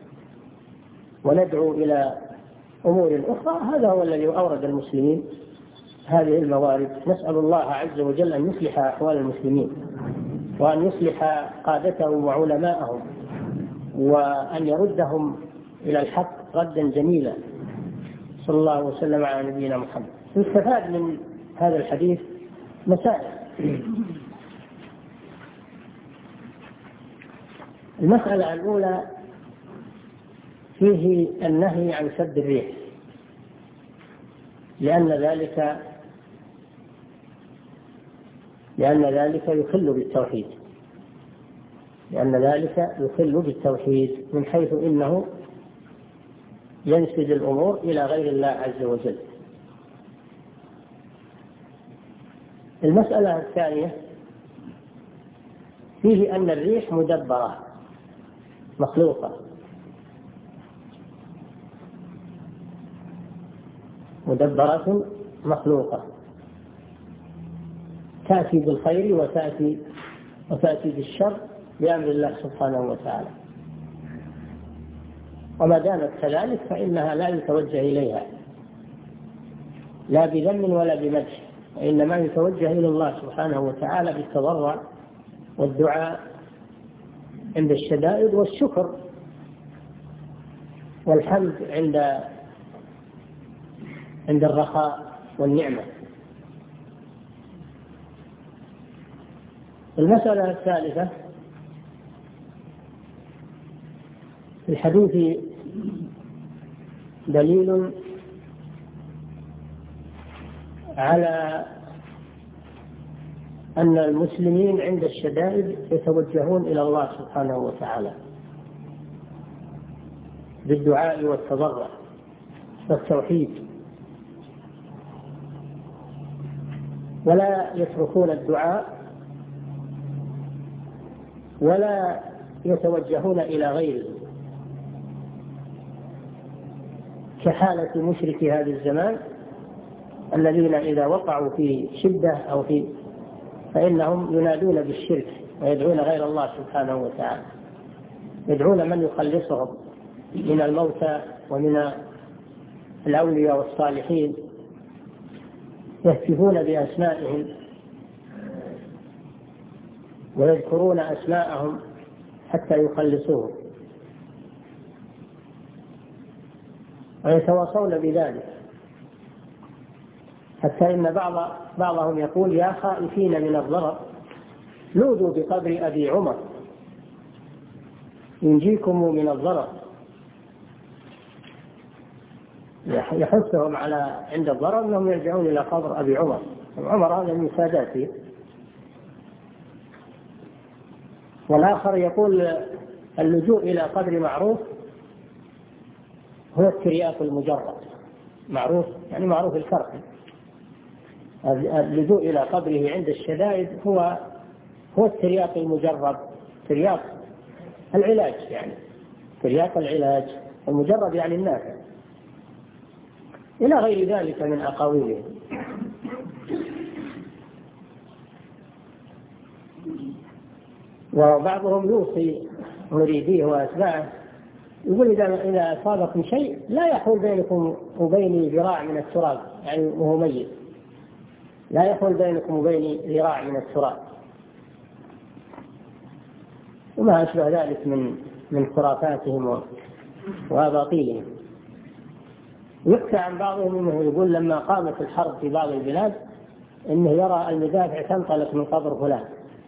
وندعو إلى أمور أخرى، هذا هو الذي أورد المسلمين هذه الموارد. نسأل الله عز وجل أن يصلح أحوال المسلمين وأن يصلح قادتهم وعلماءهم وأن يردهم إلى الحق ردا جميلا. صلى الله وسلم على نبينا محمد. يستفاد من هذا الحديث مسائل. المسألة الأولى فيه النهي عن سد الريح، لأن ذلك لأن ذلك يخل بالتوحيد لأن ذلك يخل بالتوحيد من حيث إنه ينسج الأمور إلى غير الله عز وجل. المسألة الثانية فيه أن الريح مدبرة مخلوقة مدبرة مخلوقة تأتي بالخير وتأتي وتأتي بالشر بأمر الله سبحانه وتعالى، وما دامت كذلك فإنها لا يتوجه إليها لا بذم ولا بمدح، وإنما يتوجه إلى الله سبحانه وتعالى بالتضرع والدعاء عند الشدائد والشكر والحمد عند عند الرخاء والنعمة. المسألة الثالثة في الحديث دليل على أن المسلمين عند الشدائد يتوجهون إلى الله سبحانه وتعالى بالدعاء والتضرع والتوحيد، ولا يتركون الدعاء ولا يتوجهون إلى غيره، كحالة مشرك هذا الزمان الذين إذا وقعوا في شدة أو في فإنهم ينادون بالشرك ويدعون غير الله سبحانه وتعالى، يدعون من يخلصهم من الموتى ومن الأولياء والصالحين، يهتفون بأسمائهم ويذكرون أسماءهم حتى يخلصوهم ويتواصون بذلك، حتى إن بعض بعضهم يقول: يا خائفين من الضرر لوذوا بقبر أبي عمر ينجيكم من الضرر. يحثهم على عند الضرر أنهم يرجعون إلى قبر أبي عمر. عمر هذا من ساداته. والآخر يقول: اللجوء إلى قبر معروف هو الترياق المجرد. معروف يعني معروف الكرب. اللجوء إلى قبره عند الشدائد هو هو الترياق المجرد، ترياق العلاج، يعني ترياق العلاج المجرد يعني النافع، إلى غير ذلك من أقاويلهم. وبعضهم يوصي مريديه وأتباعه يقول: إذا إذا أصابكم شيء لا يحول بينكم وبيني ذراع من التراب، يعني وهو ميت، لا يحول بينكم وبيني ذراع من التراب، وما أشبه ذلك من من خرافاتهم وأباطيلهم. يحكى عن بعضهم أنه يقول: لما قامت الحرب في بعض البلاد إنه يرى المدافع تنطلق من قبر فلان،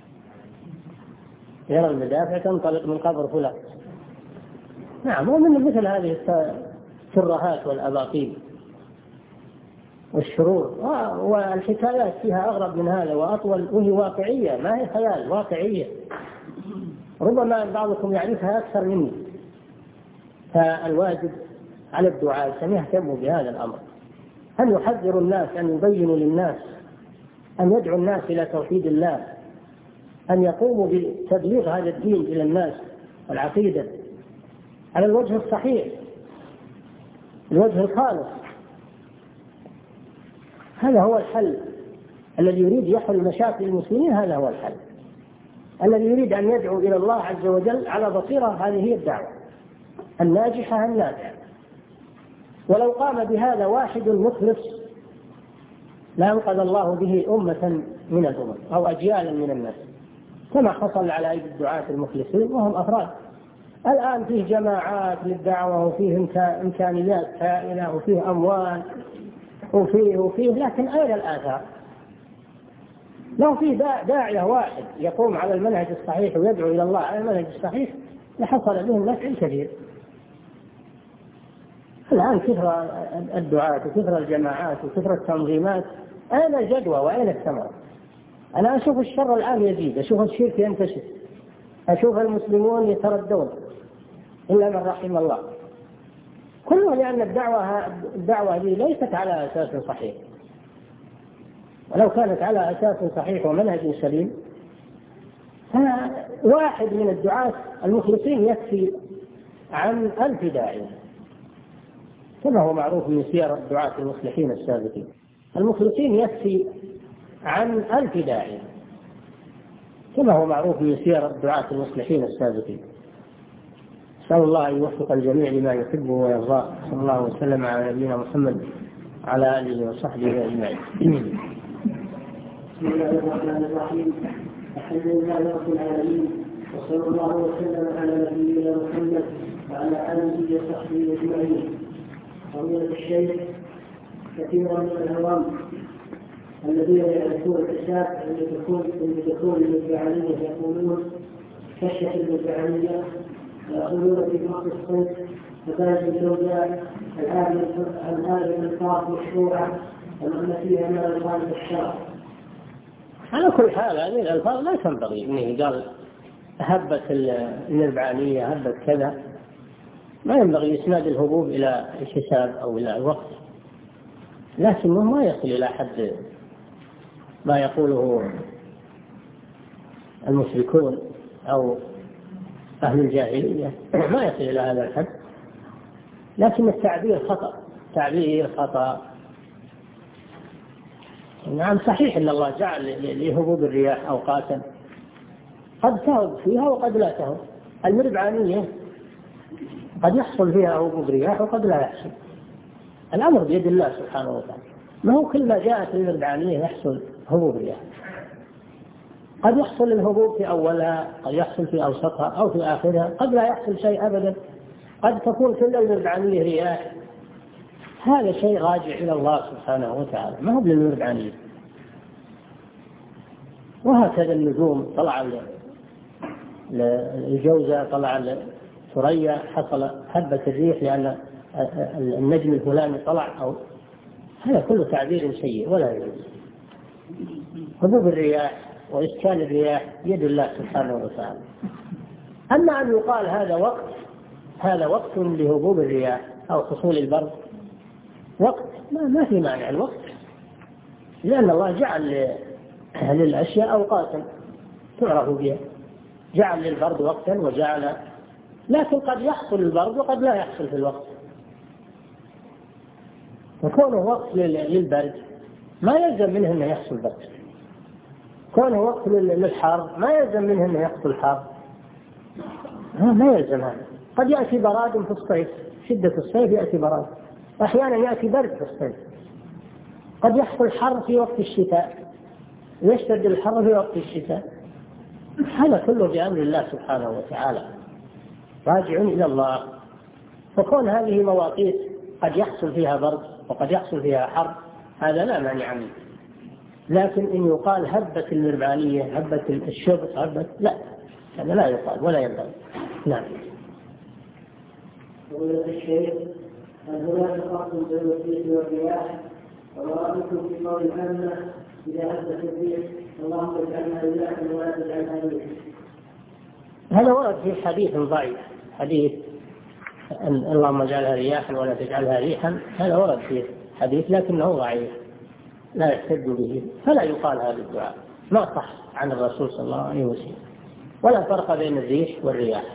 يرى المدافع تنطلق من قبر فلان. نعم، ومن مثل هذه الترهات والأباطيل والشرور، والحكايات فيها أغرب من هذا وأطول، وهي واقعية، ما هي خيال، واقعية، ربما بعضكم يعرفها أكثر مني. فالواجب على الدعاء أن يهتموا بهذا الأمر، أن يحذروا الناس، أن يبينوا للناس، أن يدعوا الناس إلى توحيد الله، أن يقوموا بتبليغ هذا الدين إلى الناس، العقيدة على الوجه الصحيح، الوجه الخالص. هذا هو الحل. الذي يريد يحل مشاكل المسلمين هذا هو الحل. الذي يريد أن يدعو إلى الله عز وجل على بصيرة هذه هي الدعوة الناجحة النافعة. ولو قام بهذا واحد مخلص لأنقذ الله به أمة من الأمم أو أجيالا من الناس، كما حصل على أيدي الدعاة المخلصين وهم أفراد. الآن فيه جماعات للدعوة وفيه إمكانيات هائلة وفيه أموال وفيه وفيه لكن أين الآثار؟ لو في داعية واحد يقوم على المنهج الصحيح ويدعو إلى الله على المنهج الصحيح لحصل به نفع كبير. الآن كثر الدعاة وكثر الجماعات وكثر التنظيمات، أين الجدوى وأين الثمرة؟ أنا أشوف الشر الآن يزيد، أشوف الشرك ينتشر، أشوف المسلمون يتردون إلا من رحم الله، كله لأن الدعوة الدعوة هذه ليست على أساس صحيح. ولو كانت على أساس صحيح ومنهج سليم فواحد من الدعاة المخلصين يكفي عن ألف داعية، كما هو معروف من سير الدعاة المصلحين السابقين. المخلصين يكفي عن ألف داعية، كما هو معروف من سير الدعاة المصلحين السابقين. نسأل الله أن يوفق الجميع لما يحبه ويرضاه. صلى الله وسلم على نبينا محمد وعلى آله وصحبه أجمعين. بسم الله الرحمن الرحيم. الحمد لله رب العالمين، وصلى الله وسلم على نبينا محمد وعلى آله وصحبه أجمعين. فضيلة الشيخ، كثيرا من العوام الذين يعرفون الكتاب عند دخول عند دخول المدعية يقولون كشف المدعية، ويقولون في نص الصوت فباقي الزوجات هل هذه الألفاظ مشروعة أم أن فيها من ألفاظ الشرع؟ على كل حال هذه الألفاظ لا تنبغي. إنه قال هبت النربعانية هبت كذا، ما ينبغي إسناد الهبوب إلى الحساب أو إلى الوقت، لكنه ما يصل إلى حد ما يقوله المشركون أو أهل الجاهلية، ما يصل إلى هذا الحد، لكن التعبير خطأ، تعبير خطأ. نعم صحيح أن الله جعل لهبوب الرياح أوقاتا قد تهب فيها وقد لا تهب. المربعانية قد يحصل فيها هبوب رياح وقد لا يحصل، الأمر بيد الله سبحانه وتعالى. ما هو كل ما جاءت المربعانية يحصل هبوب رياح، قد يحصل الهبوب في أولها، قد يحصل في أوسطها أو في آخرها، قد لا يحصل شيء أبدا، قد تكون كل المربعانية رياح. هذا شيء راجع إلى الله سبحانه وتعالى، ما هو للمربعانية. وهكذا النجوم، طلع الجوزة، طلع الثريا، حصل هبة الريح لأن النجم الفلاني طلع، أو هذا كله تعبير سيء ولا يجوز. هبوب الرياح وإسكان الرياح بيد الله سبحانه وتعالى. أما أن يقال هذا وقت، هذا وقت لهبوب الرياح أو حصول البرد، وقت ما, ما في مانع الوقت، لأن الله جعل للأشياء أوقاتا تعرف بها، جعل للبرد وقتا وجعل، لكن قد يحصل البرد وقد لا يحصل في الوقت. وكونه وقت للبرد ما يلزم منه أنه يحصل برد، كونه وقت للحار ما يلزم منه أنه يحصل حار، ما يلزم هذا. قد يأتي براد في الصيف، شدة الصيف يأتي براد، أحيانا يأتي برد في الصيف، قد يحصل حر في وقت الشتاء، يشتد الحر في وقت الشتاء. هذا كله بأمر الله سبحانه وتعالى، راجع إلى الله. فكون هذه مواقيت قد يحصل فيها برد وقد يحصل فيها حر، هذا لا مانع منه. لكن إن يقال هبة المربعانية، هبة الشبط، هبة، لا، هذا لا يقال ولا ينبغي. نعم. ومن الشيء أن هناك فرق بين الريح والرياح، ورأيتم في قول العامة إذا هبت الريح اللهم اجعلها رياحا ولا تجعلها ريحا. هذا ورد في حديث ضعيف، حديث أن اللهم اجعلها رياحا ولا تجعلها ريحا، هذا ورد في حديث لكنه ضعيف لا يحتج به، فلا يقال هذا الدعاء، ما صح عن الرسول صلى الله عليه وسلم. ولا فرق بين الريح والرياح،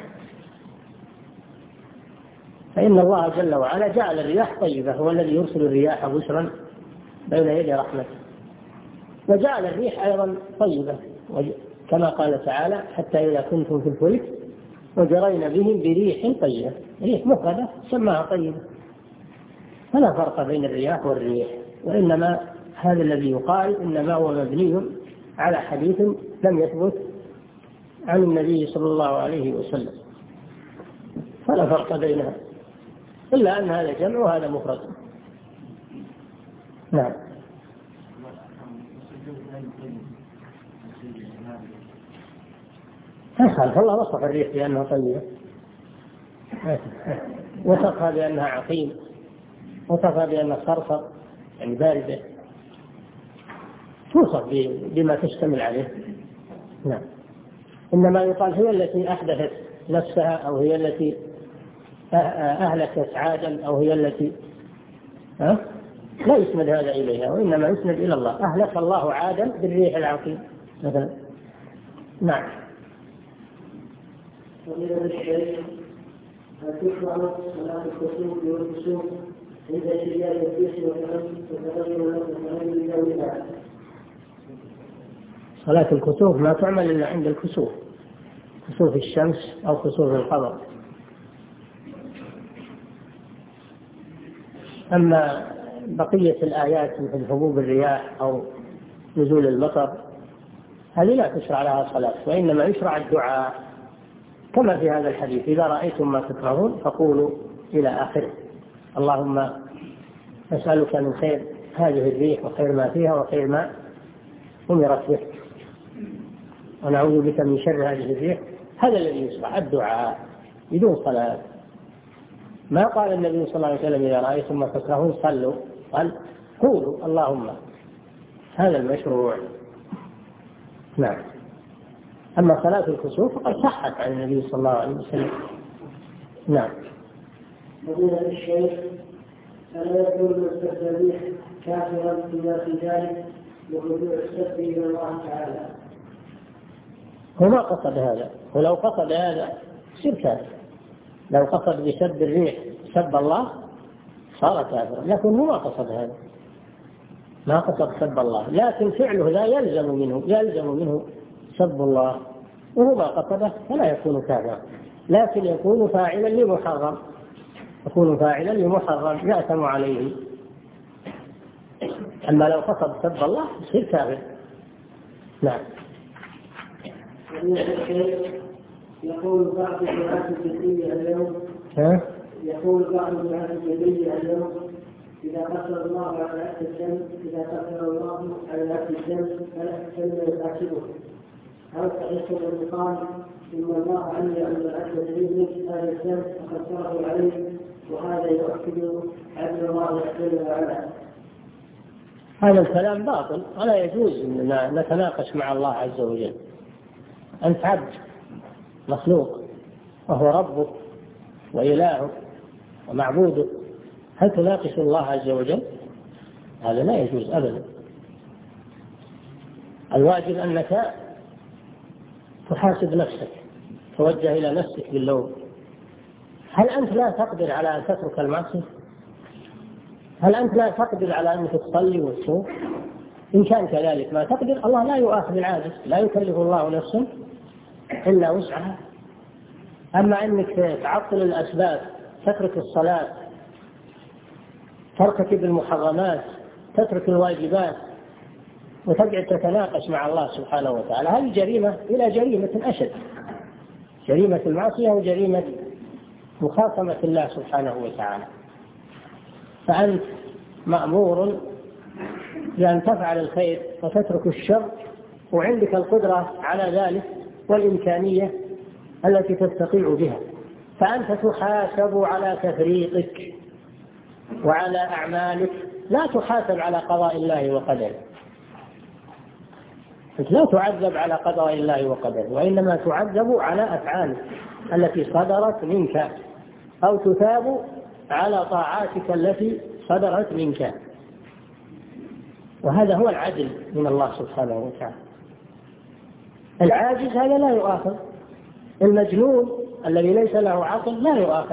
فإن الله جل وعلا جعل الرياح طيبة، هو الذي يرسل الرياح بشرا بين يدي رحمته، وجعل الريح أيضا طيبة، كما قال تعالى حتى إذا كنتم في الفلك وجرينا بهم بريح طيبة، ريح مفردة سماها طيبة. فلا فرق بين الرياح والريح، وإنما هذا الذي يقال إنما هو مبني على حديث لم يثبت عن النبي صلى الله عليه وسلم، فلا فرق بينها، إلا أن هذا جمع وهذا مفرد. نعم. فالله وصف الريح بأنها طيبة، وصفها بأنها عقيم، وصفها بأنها صرصر يعني باردة، توصف بما تشتمل عليه. نعم. إنما يقال هي التي أحدثت نفسها، أو هي التي أهلكت عادا، أو هي التي ها؟ لا يسند هذا إليها، وإنما يسند إلى الله. أهلك الله عادا بالريح العقيم مثلا. نعم. ومن الشيء أن تشرع صلاة الكسوف والكسوف عند شيال الريح وتغير وتغير دورها. صلاة الكسوف لا تعمل إلا عند الكسوف، كسوف الشمس أو كسوف القمر. أما بقية الآيات مثل هبوب الرياح أو نزول المطر هذه لا تشرع لها صلاة، وإنما يشرع الدعاء كما في هذا الحديث إذا رأيتم ما تكرهون فقولوا إلى آخره. اللهم نسألك من خير هذه الريح وخير ما فيها وخير ما أمرت به، ونعوذ بك من شر هذه الريح. هذا الذي يشرع الدعاء بدون صلاة. ما قال النبي صلى الله عليه وسلم إذا رأيتم ما تكرهون صلوا، قال قولوا اللهم، هذا المشروع. نعم. أما صلاة الكسوف فقد صحت عن النبي صلى الله عليه وسلم. نعم. فضيلة الشيخ، ألا يكون المستبدل كافرا بما في ذلك لرجوع السب إلى الله تعالى؟ هو ما قصد هذا، ولو قصد هذا يصير كافر. لو قصد بسب الريح سب الله صار كافرا، لكن هو ما قصد هذا، ما قصد سب الله، لكن فعله لا يلزم منه يلزم منه سب الله، وهو ما قصده فلا يكون كافرا، لكن يكون فاعلا لمحرم، يكون فاعلا لمحرم يأثم عليه. أما لو قصد سب الله يصير كافر. نعم. يقول بعض الدعاة الجدية اليوم يقول بعض الدعاة الجدية اليوم إذا قصر الله على أهل الجنة إذا قصر الله على أهل الجنة فلا الجنة يحاسبه. هل صحيح أن يقال إن الله علم أن الأهل الجنة أهل الجنة فقصره عليه، وهذا يؤكد عدل الله جل وعلا؟ هذا الكلام باطل، ولا يجوز أن نتناقش مع الله عز وجل. أنت عبد مخلوق وهو ربك وإلهك ومعبودك، هل تناقش الله عز وجل؟ هذا لا يجوز أبدا. الواجب أنك تحاسب نفسك، توجه إلى نفسك باللوم. هل أنت لا تقدر على أن تترك المعصية؟ هل أنت لا تقدر على أنك تصلي وتصوم؟ إن كان كذلك ما تقدر، الله لا يؤاخذ العاجز، لا يكلف الله نفسا إلا وسعها. أما أنك تعطل الأسباب، تترك الصلاة، ترتكب المحرمات، تترك الواجبات، وتقعد تتناقش مع الله سبحانه وتعالى، هذه جريمة إلى جريمة أشد، جريمة المعصية وجريمة مخاصمة الله سبحانه وتعالى. فأنت مأمور بأن تفعل الخير وتترك الشر، وعندك القدرة على ذلك والإمكانية التي تستطيع بها، فأنت تحاسب على تفريطك وعلى أعمالك، لا تحاسب على قضاء الله وقدره. أنت لا تعذب على قضاء الله وقدره، وإنما تعذب على أفعالك التي صدرت منك، أو تثاب على طاعاتك التي صدرت منك. وهذا هو العدل من الله سبحانه وتعالى. العاجز هذا لا يؤاخذ، المجنون الذي ليس له عقل لا يؤاخذ،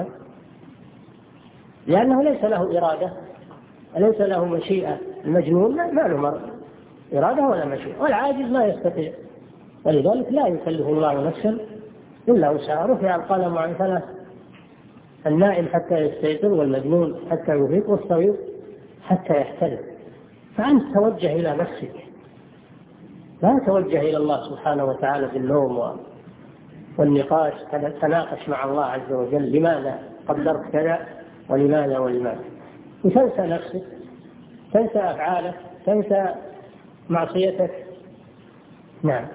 لأنه ليس له إرادة وليس له مشيئة. المجنون ما له إرادة ولا مشيئة، والعاجز ما يستطيع، ولذلك لا يكلف الله نفسا إلا وسعها. رفع القلم عن ثلاث: النائم حتى يستيقظ، والمجنون حتى يفيق، والصغير حتى يحتلم. فأنت توجه إلى نفسك، لا توجه إلى الله سبحانه وتعالى باللوم والنقاش، تناقش مع الله عز وجل لماذا قدرت كذا ولماذا ولماذا، وتنسى نفسك، تنسى أفعالك، تنسى معصيتك. نعم.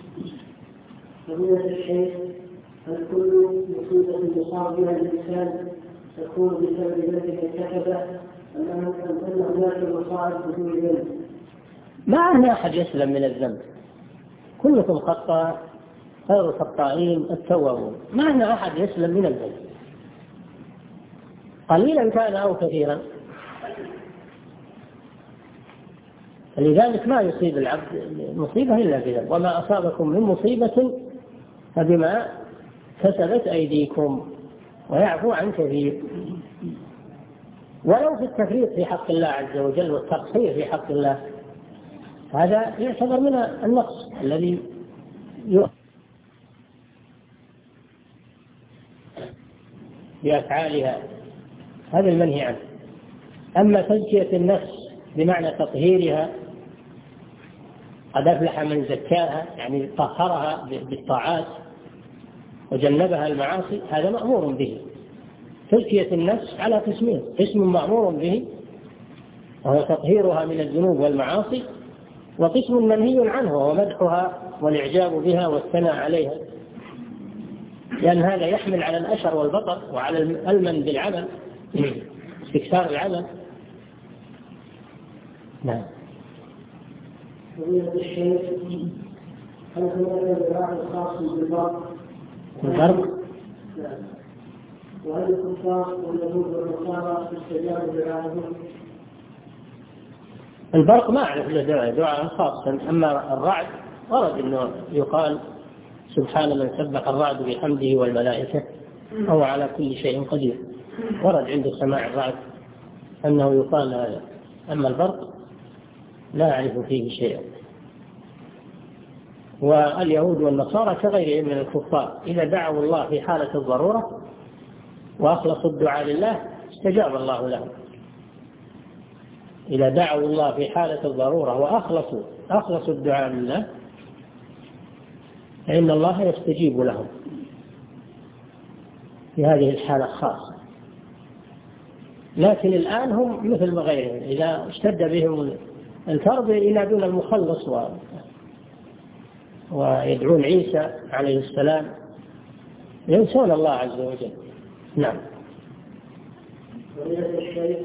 فضيلة الشيخ، هل كل مصيبة يصاب بها الإنسان تكون بسبب ذنبه ارتكبه، أم أن هناك مصائب بدون ذنب؟ ما أن أحد يسلم من الذنب، كلكم خطاء خير الخطائين التوابون، ما أن أحد يسلم من الذنب قليلا كان أو كثيرا. لذلك ما يصيب العبد مصيبة إلا بذنب، وما أصابكم من مصيبة فبما كسبت أيديكم، ويعفو عن كثير. ولو في التفريط في حق الله عز وجل والتقصير في حق الله، هذا يعتبر من النقص الذي بأفعالها، هذا المنهي عنه. أما تزكية النفس بمعنى تطهيرها، قد أفلح من زكاها، يعني طهرها بالطاعات وجنبها المعاصي، هذا مأمور به. تزكية النفس على قسمين: قسم مأمور به وهو تطهيرها من الذنوب والمعاصي، وقسم منهي عنه وهو مدحها والإعجاب بها والثناء عليها، لأن هذا يحمل على الأشر والبطر وعلى المن بالعمل، استكثار العمل. نعم. فضيلة الشيخ، هل هناك دعاء خاص بالبر؟ الضرب؟ وهل الكفار واليهود والنصارى استجابوا دعاءهم؟ البرق ما أعرف له دعاء دعاء خاصا، أما الرعد ورد أنه يقال سبحان من سبح الرعد بحمده والملائكة هو على كل شيء قدير، ورد عند سماع الرعد أنه يقال هذا. أما البرق لا أعرف فيه شيئا. واليهود والنصارى كغيرهم من الكفار إذا دعوا الله في حالة الضرورة وأخلصوا الدعاء لله استجاب الله لهم. إذا دعوا الله في حالة الضرورة وأخلصوا أخلصوا الدعاء لله فإن الله يستجيب لهم في هذه الحالة الخاصة. لكن الآن هم مثل ما غيرهم إذا اشتد بهم الكرب ينادون المخلص و... ويدعون عيسى عليه السلام، ينسون الله عز وجل. نعم. ولله الشيخ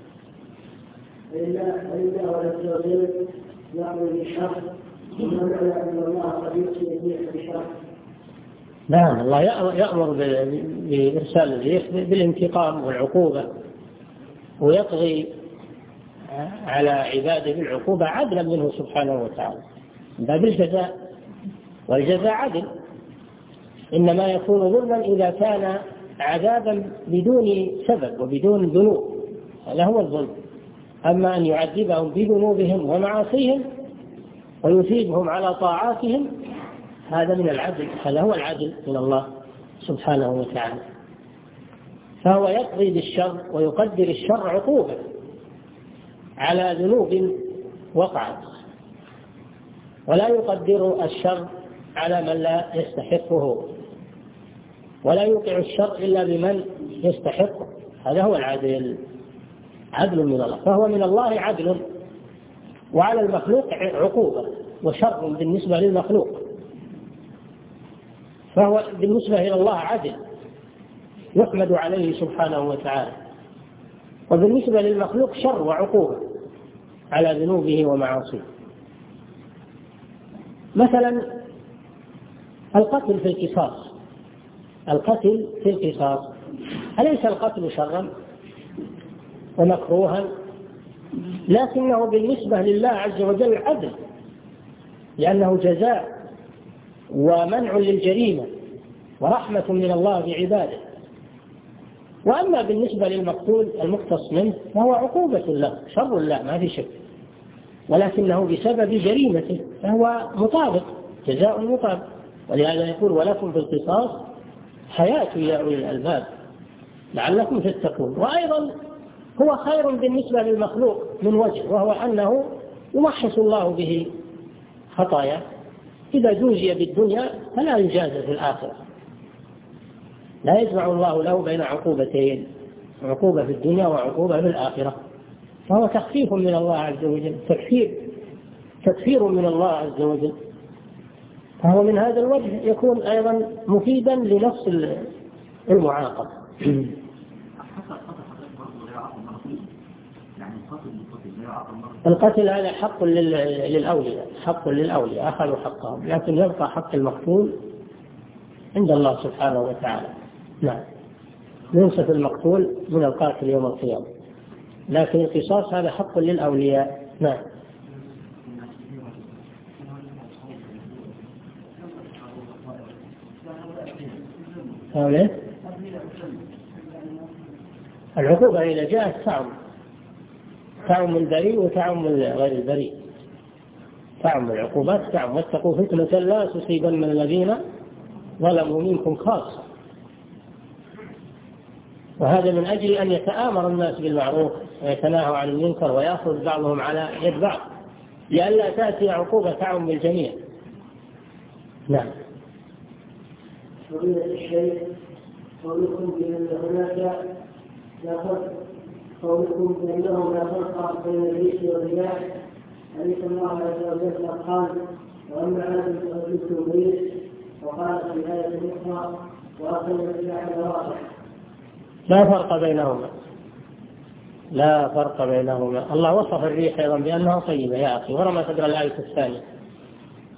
فإلا عز وجل يأمر بالشر ومن أن الله قد يؤتي الريح بالشر. نعم، الله يأمر بإرسال الريح بالانتقام والعقوبة، ويقضي على عباده بالعقوبة عدلا منه سبحانه وتعالى باب الجزاء، والجزاء عدل، إنما يكون ظلما إذا كان عذابا بدون سبب وبدون ذنوب، هذا هو الظلم. أما أن يعذبهم بذنوبهم ومعاصيهم ويثيبهم على طاعاتهم هذا من العدل، هذا هو العدل من الله سبحانه وتعالى. فهو يقضي بالشر ويقدر الشر عقوبة على ذنوب وقعت، ولا يقدر الشر على من لا يستحقه، ولا يوقع الشر إلا بمن يستحقه، هذا هو العدل، عدل من الله. فهو من الله عدل، وعلى المخلوق عقوبة وشر بالنسبة للمخلوق، فهو بالنسبة إلى الله عدل يحمد عليه سبحانه وتعالى، وبالنسبة للمخلوق شر وعقوبة على ذنوبه ومعاصيه. مثلا القتل في القصاص، القتل في القصاص أليس القتل شرا ومكروها؟ لكنه بالنسبة لله عز وجل عدل، لأنه جزاء ومنع للجريمة ورحمة من الله بعباده. وأما بالنسبة للمقتول المقتص منه فهو عقوبة له، شر له ما في شك، ولكنه بسبب جريمته فهو مطابق، جزاء مطابق. ولهذا يقول ولكم في القصاص حياة يا أولي الألباب لعلكم تتقون. وأيضا هو خير بالنسبة للمخلوق من وجه، وهو أنه يمحص الله به خطايا، إذا جوزي بالدنيا فلا يجازى في الآخرة، لا يجمع الله له بين عقوبتين، عقوبة في الدنيا وعقوبة في الآخرة، فهو تخفيف من الله عز وجل، تكفير تكفير من الله عز وجل. فهو من هذا الوجه يكون أيضا مفيدا لنفس المعاقب. القتل هذا حق للأولياء، حق للأولياء أخذوا حقهم، لكن يبقى حق المقتول عند الله سبحانه وتعالى. نعم، ينصف المقتول من القاتل يوم القيامة، لكن القصاص هذا حق للأولياء. نعم. العقوبة إذا جاءت تعم تعم البريء وتعم غير البريء، تعم العقوبات تعم. واتقوا فتنة لا تصيبن من الذين ظلموا منكم خاصة. وهذا من أجل أن يتآمر الناس بالمعروف ويتناهوا عن المنكر ويأخذ بعضهم على يد بعض، لئلا تأتي عقوبة تعم بالجميع. نعم. فضيلة الشيخ، قولكم بأن هناك لا فرق قولكم بأنه لا فرق بين الريح والرياح، أليس الله عز وجل قال وأما عاد فأرسلتم الريح، وقال في آية أخرى وأرسلنا الرياح لواقع. لا فرق بينهما، لا فرق بينهما. الله وصف الريح أيضا بأنها طيبة يا أخي، ورمى تدرى الآية الثانية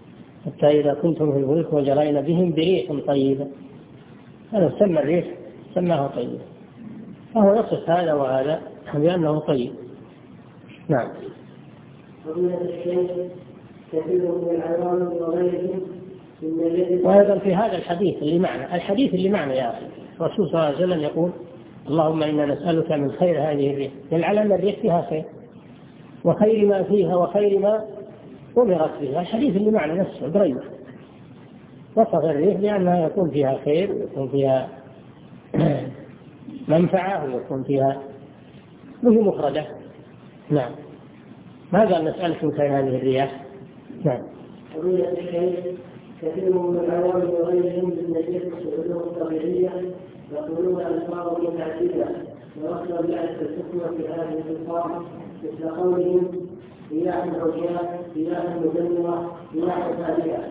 حتى إذا كنتم في الفلك وجرين بهم بريح طيبة، هذا سمى الريح سماه طيب، فهو يصف هذا وهذا بأنه طيب. نعم. وأيضا في هذا الحديث اللي معنا، الحديث اللي معنا يا أخي، الرسول صلى الله عليه وسلم يقول اللهم إنا نسألك من خير هذه الريح، يعني أن الريح فيها خير، وخير ما فيها وخير ما أمرت به. الحديث اللي معنا نفسه قريب وصف الريح لأنها يكون فيها خير ويكون فيها منفعة ويكون فيها به مفردة. نعم. ماذا نسألك من خير هذه الرياح؟ نعم. قضية الشيء كثير من العوام وغيرهم من الجسم العلوم الطبيعية يقولون ألفاظ متعددة ويصل بأس الحكمة في هذه الألفاظ مثل قولهم رياح عجاء، رياح مدمرة، رياح ثانية.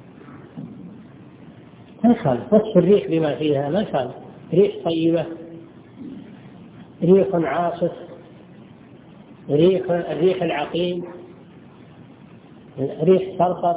ما يخالف وصف الريح بما فيها، ما يخالف. ريح طيبة، ريح عاصف، ريح الريح العقيم، ريح صرصر،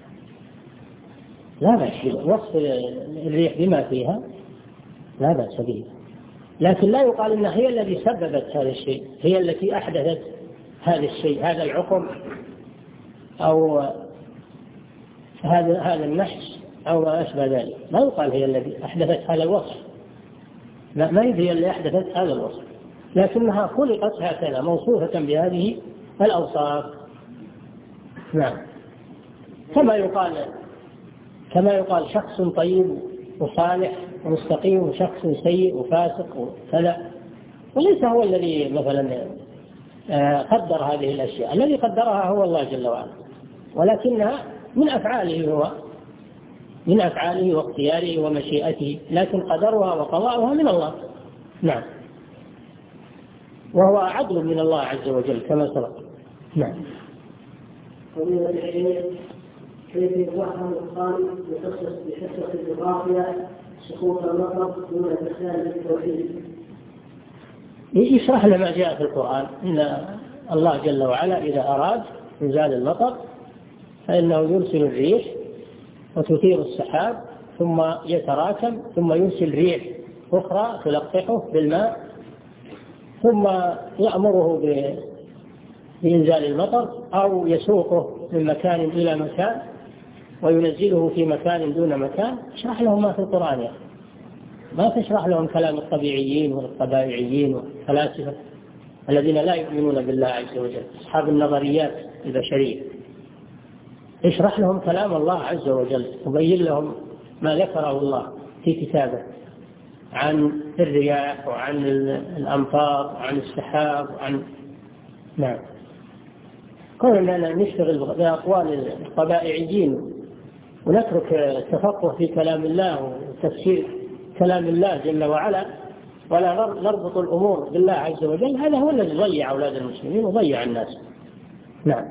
لا بأس وصف الريح بما فيها، لا بأس به، لكن لا يقال إنها هي التي سببت هذا الشيء، هي التي أحدثت هذا الشيء، هذا العقم أو هذا هذا النحس أو ما أشبه ذلك. ما يقال هي التي أحدثت هذا الوصف، لا، ما هي اللي أحدثت هذا الوصف، لكنها خلقت هكذا موصوفة بهذه الأوصاف. نعم. كما يقال كما يقال شخص طيب وصالح ومستقيم وشخص سيء وفاسق وكذا، وليس هو الذي مثلا قدر هذه الأشياء، الذي قدرها هو الله جل وعلا، ولكنها من أفعاله هو من أفعاله واختياره ومشيئته، لكن قدرها وقضاؤها من الله. نعم. وهو عدل من الله عز وجل كما سبق. نعم. قضية الشيء كيف يفهم القارئ بحصة بحصة الجغرافيا سقوط المطر دون الإسلام بالتوحيد؟ يشرح لما جاء في القرآن إن الله جل وعلا إذا أراد إنزال المطر فإنه يرسل الريح وتثير السحاب ثم يتراكم ثم يرسل ريح أخرى تلقحه بالماء ثم يأمره بإنزال المطر أو يسوقه من مكان إلى مكان وينزله في مكان دون مكان. اشرح لهم ما في القرآن يعني. ما تشرح لهم كلام الطبيعيين والطبائعيين والفلاسفة الذين لا يؤمنون بالله عز وجل، أصحاب النظريات البشرية. اشرح لهم كلام الله عز وجل وبين لهم ما ذكره الله في كتابه عن الرياح وعن الأمطار وعن السحاب وعن نعم. كوننا نشتغل بأقوال الطبائعيين ونترك التفقه في كلام الله وتفسير كلام الله جل وعلا ولا نربط الأمور بالله عز وجل، هذا هو الذي ضيع أولاد المسلمين وضيع الناس. نعم.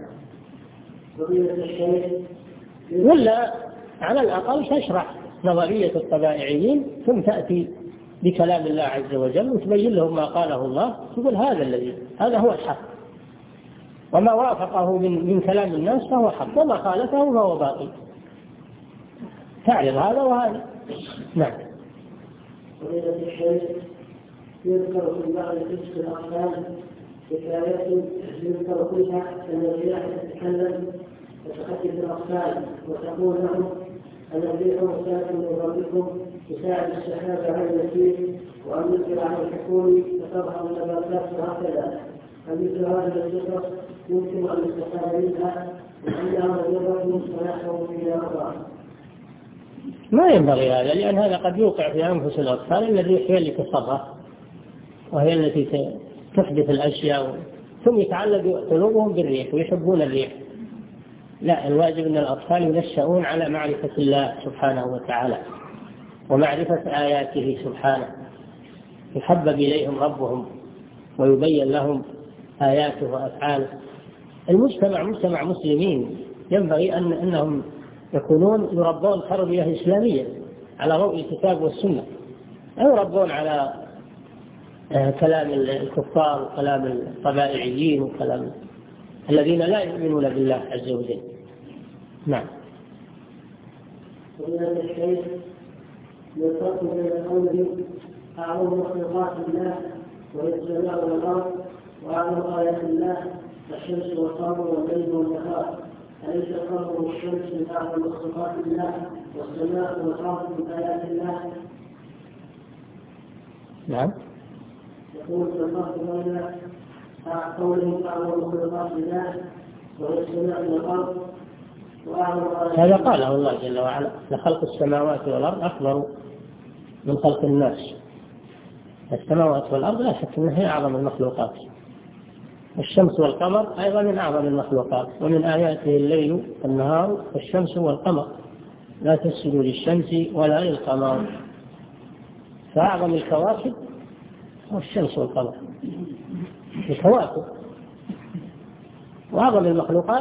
ولا على الأقل تشرح نظرية الطبائعيين ثم تأتي بكلام الله عز وجل وتبين لهم ما قاله الله، تقول هذا الذي هذا هو الحق، وما وافقه من من كلام الناس فهو حق وما خالفه فهو باطل. تعرض هذا وهذا. نعم. وإذا الشيء يذكر في بعض قصص الأقسام حكايات يذكر فيها أن الرياح تتكلم وتحدث الأقسام وتقول لهم أن الريح مساعد من ربكم يساعد السحاب على المسير وأن يسير على الحكوم فتظهر النباتات هكذا. فمثل هذه القصص يمكن أن يستفاد منها وأنها مجرد فنحن فيها أخرى. ما ينبغي هذا، لأن هذا قد يوقع في أنفس الأطفال أن الريح هي اللي تصرف وهي التي تحدث الأشياء ثم يتعلق قلوبهم بالريح ويحبون الريح. لا، الواجب أن الأطفال ينشأون على معرفة الله سبحانه وتعالى ومعرفة آياته سبحانه، يحبب إليهم ربهم ويبين لهم آياته وأفعاله. المجتمع مجتمع مسلمين ينبغي أن أنهم يكونون يربون تربية إسلامية على ضوء الكتاب والسنة، لا يربون على كلام الكفار وكلام الطبائعيين وكلام الذين لا يؤمنون بالله عز وجل. نعم. ومن الشيء يفرق بين قوله أعظم مخلوقات الله وهي السماء والأرض، وأعظم آيات الله الشمس والقمر والليل والنهار. أليس القمر والشمس من أعظم مخلوقات الله والسماء والأرض من آيات الله؟ نعم. يقول في الفصل هنا قولهم أعظم مخلوقات الله وهي السماء والأرض وأعظم آيات. هذا قاله الله جل وعلا: لخلق السماوات والأرض أكبر من خلق الناس. السماوات والأرض لا شك أنها هي أعظم المخلوقات. الشمس والقمر أيضا من أعظم المخلوقات، ومن آياته الليل والنهار والشمس والقمر لا تسجدوا للشمس ولا للقمر. فأعظم الكواكب هو الشمس والقمر، الكواكب. وأعظم المخلوقات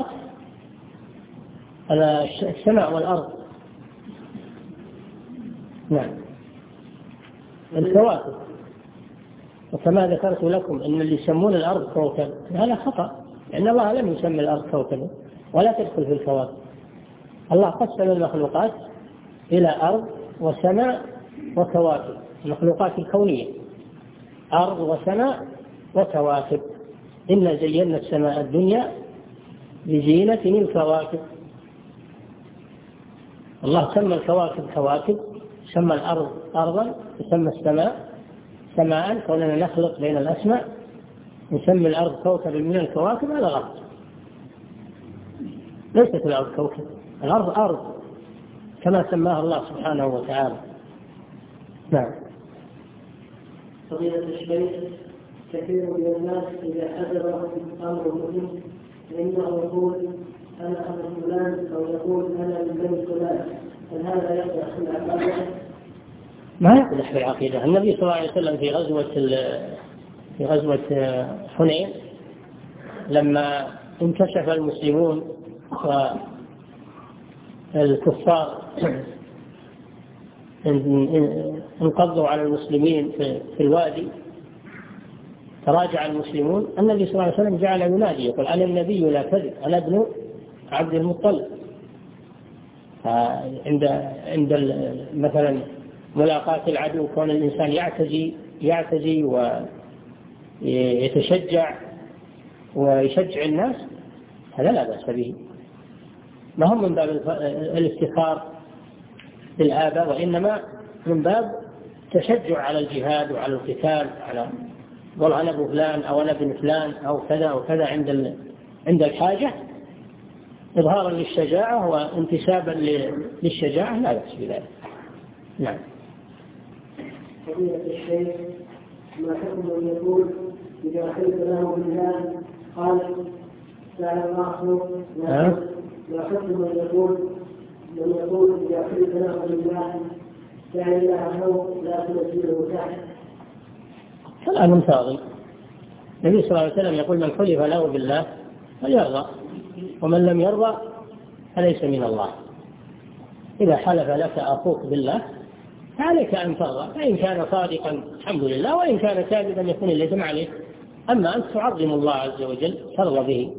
السماء والأرض. نعم، الكواكب. وكما ذكرت لكم أن اللي يسمون الأرض كوكب هذا خطأ، لأن الله لم يسمي الأرض كوكبا ولا تدخل في الكواكب. الله قسم المخلوقات إلى أرض وسماء وكواكب، المخلوقات الكونية أرض وسماء وكواكب. إنا زينا السماء الدنيا بزينة الكواكب. الله سمى الكواكب كواكب، سمى الأرض أرضا، وسمى السماء سماء، كوننا نخلق بين الأسماء نسمي الأرض كوكب من الكواكب، هذا غلط. ليست الأرض كوكب، الأرض أرض كما سماها الله سبحانه وتعالى. نعم. فضيلة الشيخ، كثير من الناس إذا حضرهم أمر مهم فإنه يقول أنا أبو فلان أو يقول أنا من بني فلان، هل هذا يقدح في العقيدة؟ ما يقدح في العقيدة. النبي صلى الله عليه وسلم في غزوة في غزوة حنين لما انكشف المسلمون والكفار انقضوا على المسلمين في الوادي، تراجع المسلمون، النبي صلى الله عليه وسلم جعل ينادي يقول: أنا النبي لا كذب، أنا ابن عبد المطلب. عند عند مثلا ملاقاة العدو كون الإنسان يعتزي يعتزي ويتشجع ويشجع الناس، هذا لا بأس به. ما هم من باب الافتخار بالآباء، وإنما من باب تشجع على الجهاد وعلى القتال، على والله أنا ابو فلان أو أنا ابن فلان أو كذا أو كذا عند عند الحاجة، إظهارا للشجاعة وانتسابا للشجاعة، لا بأس بذلك. نعم. فضيلة الشيخ، ما حكم أن يقول إذا حلف له بالله قال سأل الله؟ ما حكم أن يقول من يقول إذا حلف له بالله لا إله إلا لا تنزله تحت؟ كلام فاضي. النبي صلى الله عليه وسلم يقول: من حلف له بالله فليرضى، ومن لم يرضى فليس من الله. إذا حلف لك أخوك بالله فعليك أن ترضى، فإن كان صادقا الحمد لله، وإن كان كاذبا يكون الإثم عليك. أما أن تعظم الله عز وجل ترضى به،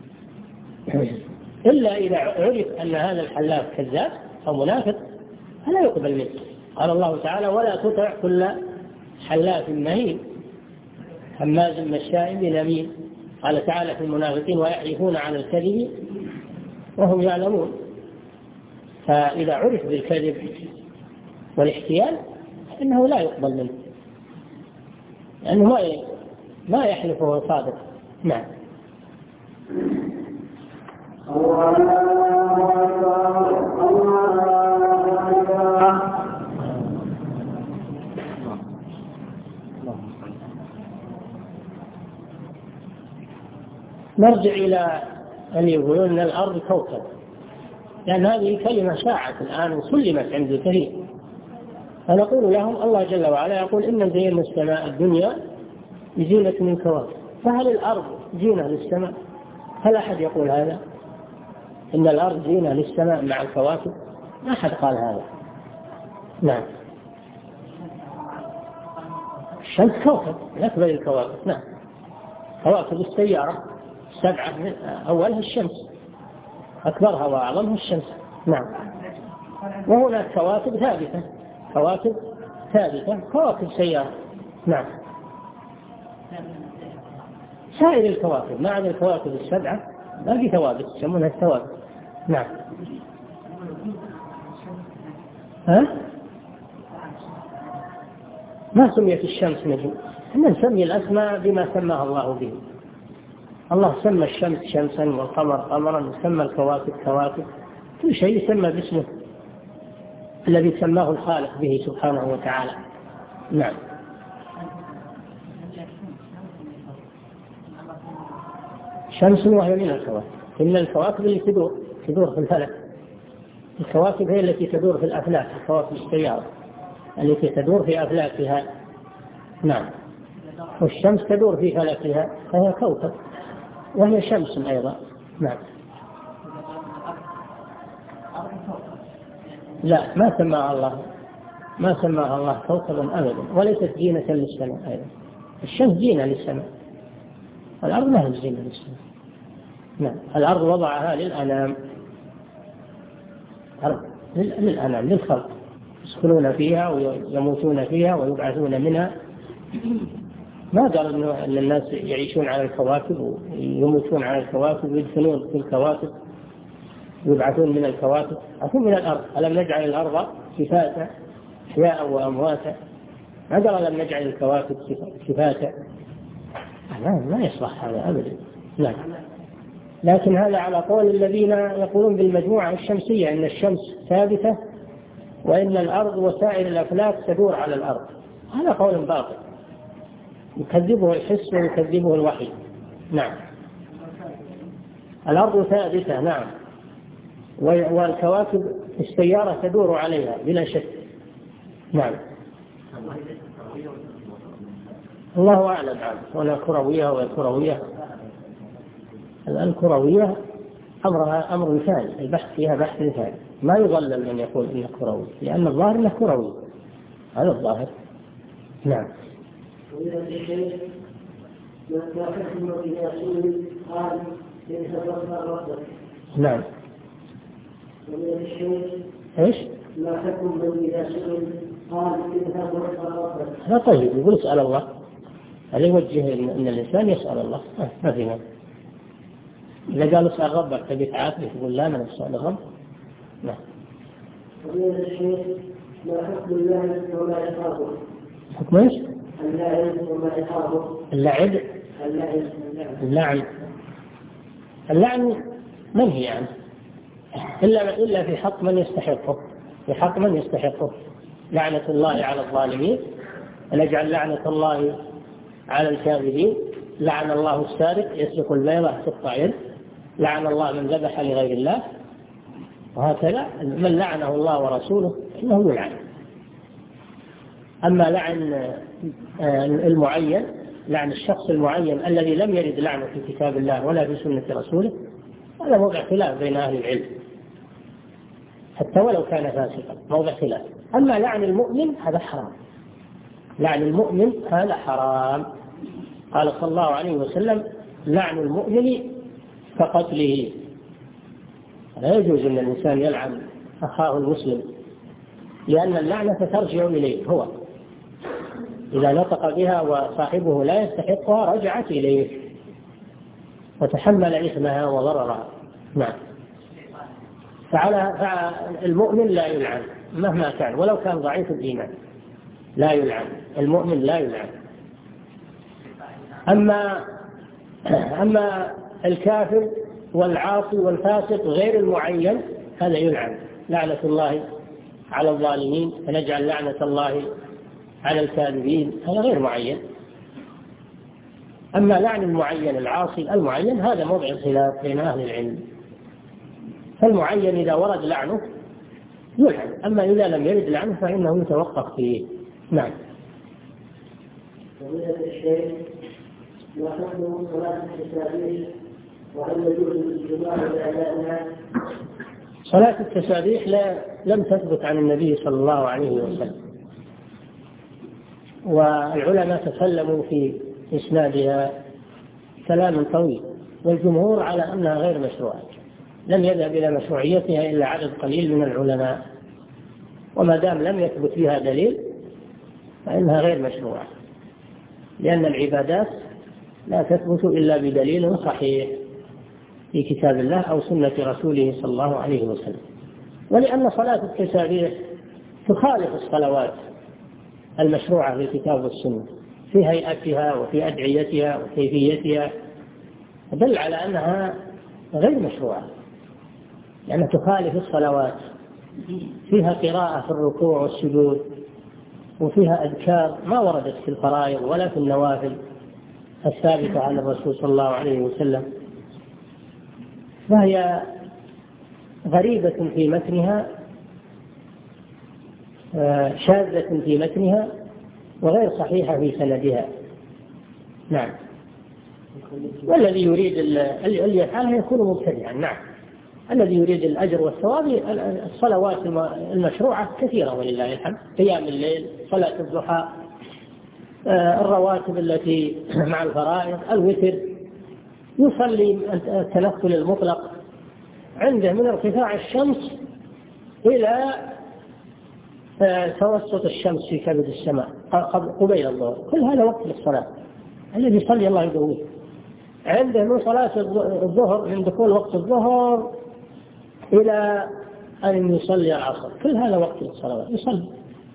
إلا إذا عرف أن هذا الحلاف كذاب أو منافق فلا يقبل منه. قال الله تعالى: ولا تطع كل حلاف مهين هماز مشاء بنميم. قال تعالى في المنافقين: ويحلفون على الكذب وهم يعلمون. فإذا عرف بالكذب والاحتيال فإنه لا يقبل منه، لأنه ما ما يحلف وهو صادق. نعم. نرجع إلى أن يقولون أن الأرض كوكب، لأن هذه كلمة شاعت الآن وسلمت عند الكثير. فنقول لهم: الله جل وعلا يقول: إن زينا السماء الدنيا بزينة من كواكب. فهل الأرض زينة للسماء؟ هل أحد يقول هذا؟ إن الأرض زينة للسماء مع الكواكب؟ ما أحد قال هذا. نعم. الشمس كوكب من أكبر الكواكب. نعم. كواكب السيارة سبعة أولها الشمس، أكبرها وأعظمها الشمس. نعم. وهناك كواكب ثابتة، كواكب ثابتة كواكب سيارة. نعم. سائر الكواكب ما عدا الكواكب السبعة باقي ثوابت يسمونها الثوابت. نعم. ها؟ ما سميت الشمس نجم، احنا نسمي الأسماء بما سماها الله به. الله سمى الشمس شمسا والقمر قمرا وسمى الكواكب كواكب، كل شيء يسمى باسمه الذي سماه الخالق به سبحانه وتعالى. نعم. شمس وهي من الكواكب، إن الكواكب اللي تدور تدور في الفلك، الكواكب هي التي تدور في الأفلاك، الكواكب السيارة التي تدور في أفلاكها. نعم. والشمس تدور في فلكها فهي كوكب وهي شمس أيضا. نعم. لا، ما سماها الله ما سماها الله كوكبا أبدا، وليست زينة للسماء أيضا. الشمس زينة للسماء، الأرض ما هي زينة للسماء. نعم. الأرض وضعها للأنام، للأنام للخلق يسكنون فيها ويموتون فيها ويبعثون منها. ما قال أن الناس يعيشون على الكواكب ويموتون على الكواكب ويدفنون في الكواكب ويبعثون من الكواكب، يبعثون من الأرض. ألم نجعل الأرض كفاتا أحياء وأمواتا؟ ما قال ألم نجعل الكواكب كفاتا؟ ما يصلح هذا أبدا. لا. لكن هذا على قول الذين يقولون بالمجموعة الشمسية إن الشمس ثابتة وإن الأرض وسائر الأفلاك تدور على الأرض. هذا قول باطل يكذبه الحس ويكذبه الوحي. نعم. الأرض ثابتة نعم، والكواكب السيارة تدور عليها بلا شك. نعم. الله أعلم عنه، ولا كروية ولا كروية. الكروية أمرها أمر ثاني، البحث فيها بحث ثاني، ما يضلل من يقول إنه كروي، لأن الظاهر إنه كروي، هذا الظاهر. نعم. نعم. ايش؟ لا حكم من إذا سئل قال اذهب واسأل ربك. لا طيب، يقول اسأل الله، هل يوجه ان الانسان يسأل الله؟ ما في مانع. إذا قال اسأل ربك تبي تعافي تقول لا، من اسأل الرب. نعم. ومن الشيخ لا حكم الله ولا عقابه. حكم ايش؟ اللعب وما عقابه. اللعب اللعن اللعن منهي عنه إلا إلا في حق من يستحقه، في حق من يستحقه. لعنة الله على الظالمين، نجعل لعنة الله على الكاذبين. لعن الله السارق يسرق البيضة تقطع يده، لعن الله من ذبح لغير الله، وهكذا من لعنه الله ورسوله إنه يلعن. أما لعن المعين، لعن الشخص المعين الذي لم يرد لعنه في كتاب الله ولا في سنة رسوله، هذا موضع خلاف بين أهل العلم حتى ولو كان فاسقا، موضع خلاف. أما لعن المؤمن هذا حرام، لعن المؤمن هذا حرام. قال صلى الله عليه وسلم لعن المؤمن كقتله. لا يجوز أن الإنسان يلعن أخاه المسلم، لأن اللعنة ترجع إليه هو، إذا نطق بها وصاحبه لا يستحقها رجعت إليه وتحمل إثمها وضررها. نعم. فعلى المؤمن لا يلعن مهما كان، ولو كان ضعيف الإيمان لا يلعن، المؤمن لا يلعن. أما أما الكافر والعاصي والفاسق غير المعين هذا يلعن، لعنة الله على الظالمين، فنجعل لعنة الله على الكاذبين، هذا غير معين. أما لعن المعين العاصي المعين هذا موضع الخلاف بين أهل العلم، فالمعين إذا ورد لعنه يلعن، أما إذا لم يرد لعنه فإنه يتوقف فيه. نعم. ومن الشيء ما حكم صلاة التسابيح وهل يجوز الجماعة بأدائها؟ صلاة التسابيح لا لم تثبت عن النبي صلى الله عليه وسلم، والعلماء تكلموا في إسنادها كلام طويل، والجمهور على أنها غير مشروعة، لم يذهب إلى مشروعيتها إلا عدد قليل من العلماء، وما دام لم يثبت بها دليل فإنها غير مشروعة. لأن العبادات لا تثبت إلا بدليل صحيح في كتاب الله أو سنة رسوله صلى الله عليه وسلم. ولأن صلاة التسابيح تخالف الصلوات المشروعة في الكتاب والسنة في هيئتها وفي أدعيتها وكيفيتها، دل على أنها غير مشروعة، لأنها تخالف الصلوات، فيها قراءة في الركوع والسجود، وفيها أذكار ما وردت في الفرائض ولا في النوافل الثابتة عن الرسول صلى الله عليه وسلم، فهي غريبة في متنها، شاذة في متنها، وغير صحيحة في سندها. نعم. والذي يريد اللي يفعلها يكون مبتدعا. نعم. الذي يريد الأجر والثواب، الصلوات المشروعة كثيرة ولله الحمد، قيام الليل، صلاة الضحى، الرواتب التي مع الفرائض، الوتر، يصلي التنفل المطلق عنده من ارتفاع الشمس إلى توسط الشمس في كبد السماء قبيل الظهر، كل هذا وقت للصلاة. الذي يصلي الله يقويه. عنده من صلاة الظهر، من دخول وقت الظهر إلى أن يصلي العصر، كل هذا وقت للصلاة يصلي.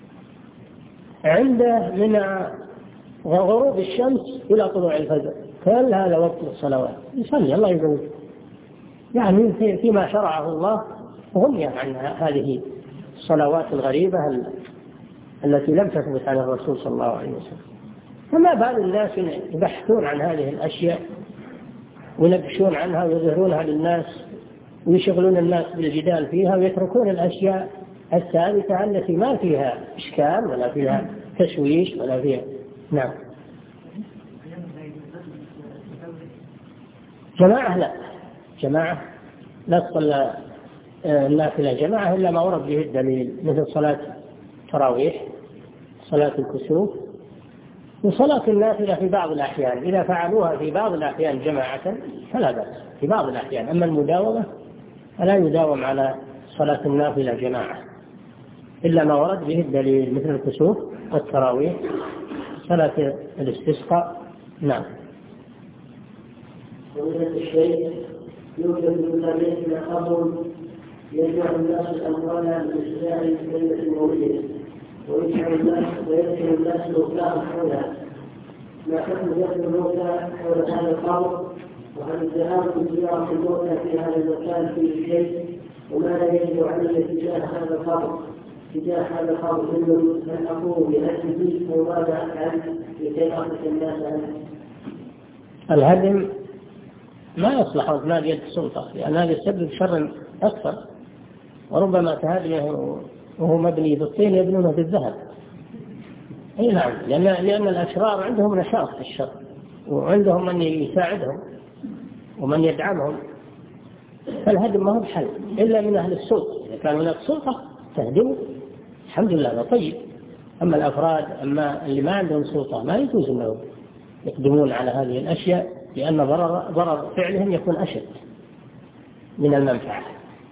عنده من غروب الشمس إلى طلوع الفجر، كل هذا وقت للصلوات يصلي الله يقويه. يعني فيما شرعه الله غني عن هذه الصلوات الغريبة التي لم تثبت عن الرسول صلى الله عليه وسلم. فما بال الناس يبحثون عن هذه الأشياء وينبشون عنها ويظهرونها للناس ويشغلون الناس بالجدال فيها، ويتركون الأشياء الثابتة التي ما فيها إشكال ولا فيها تشويش ولا فيها. نعم. جماعة لا، جماعة لا تصلى النافلة جماعة إلا ما ورد به الدليل، مثل صلاة التراويح، صلاة الكسوف، وصلاة النافلة في بعض الأحيان إذا فعلوها في بعض الأحيان جماعة فلا بأس في بعض الأحيان. أما المداومة فلا يداوم على صلاة النافلة جماعة إلا ما ورد به الدليل، مثل الكسوف والتراويح، صلاة الاستسقاء. نعم. ومن الشيء يوجد من ذلك قبر يجمع الناس الأموال بالإسلام بين المولد، ويجعل الناس ويجعل الناس الأوكام حولها. ما حكم ذكر الموتى حول هذا القبر؟ وهل الذهاب بزيارة الموتى في هذا المكان فيه شيء؟ وماذا يجب علي تجاه هذا القبر؟ تجاه هذا القبر من أقوم بهدمه، وماذا أفعل لكي أخرج الناس عنه؟ الهدم ما يصلح إطلاق يد السلطة، لأن هذا يسبب شر أكثر، وربما تهدمه وهو مبني بالطين يبنونه بالذهب. أي نعم، لأن لأن الأشرار عندهم نشاط في الشر، وعندهم من يساعدهم ومن يدعمهم، فالهدم ما هو بحل إلا من أهل السلطة. إذا كان هناك سلطة تهدمه الحمد لله هذا طيب. أما الأفراد، أما اللي ما عندهم سلطة، ما يجوز أنهم يقدمون على هذه الأشياء، لأن ضرر ضرر فعلهم يكون أشد من المنفعة.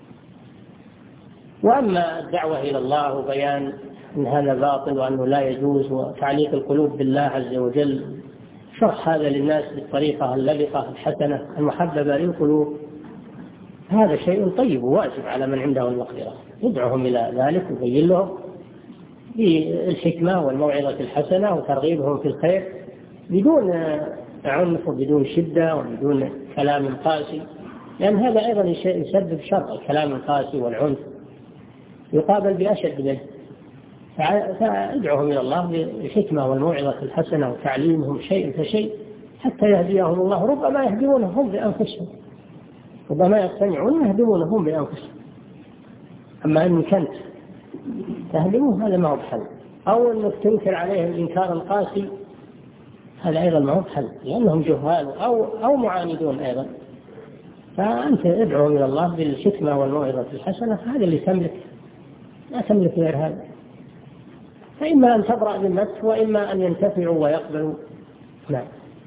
وأما الدعوة إلى الله وبيان أن هذا باطل وأنه لا يجوز، وتعليق القلوب بالله عز وجل، شرح هذا للناس بالطريقة اللبقة الحسنة المحببة للقلوب، هذا شيء طيب وواجب على من عنده المقدرة، يدعوهم إلى ذلك ويبين لهم بالحكمة والموعظة الحسنة وترغيبهم في الخير بدون عنف وبدون شدة وبدون كلام قاسي، لأن هذا أيضا يسبب شر. الكلام القاسي والعنف يقابل بأشد منه، فادعوهم إلى الله بالحكمة والموعظة الحسنة وتعليمهم شيء فشيء حتى يهديهم الله. ربما يهدمونهم بأنفسهم، ربما يقتنعون يهدمونهم بأنفسهم. أما إن كنت تهدموه هذا ما هو بحل، أو أنك تنكر عليهم الإنكار القاسي هذا أيضا ما هو بحل، لأنهم جهال أو أو معاندون أيضا. فأنت ادعو إلى الله بالحكمة والموعظة الحسنة، هذا اللي تملك، لا تملك غير هذا. فإما أن تبرأ بالنفس وإما أن ينتفعوا ويقبلوا. نعم.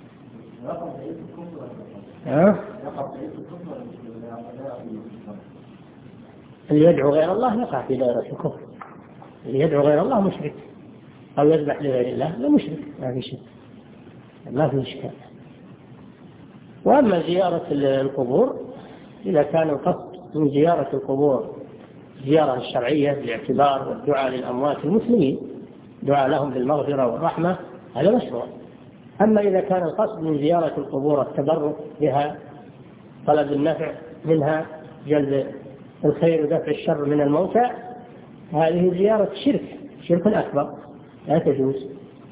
ها؟ اللي يدعو غير الله يقع في دائرة الكفر. اللي يدعو غير الله مشرك، أو يذبح لغير الله لا مشرك، ما في شيء. ما في إشكال. وأما زيارة القبور إذا كان القصد من زيارة القبور زيارة الشرعية بالاعتبار والدعاء للأموات المسلمين، دعاء لهم بالمغفرة والرحمة، هذا مشروع. أما إذا كان القصد من زيارة القبور التبرك بها، طلب النفع منها، جلب الخير ودفع الشر من الموتى، هذه زيارة شرك، شرك أكبر لا تجوز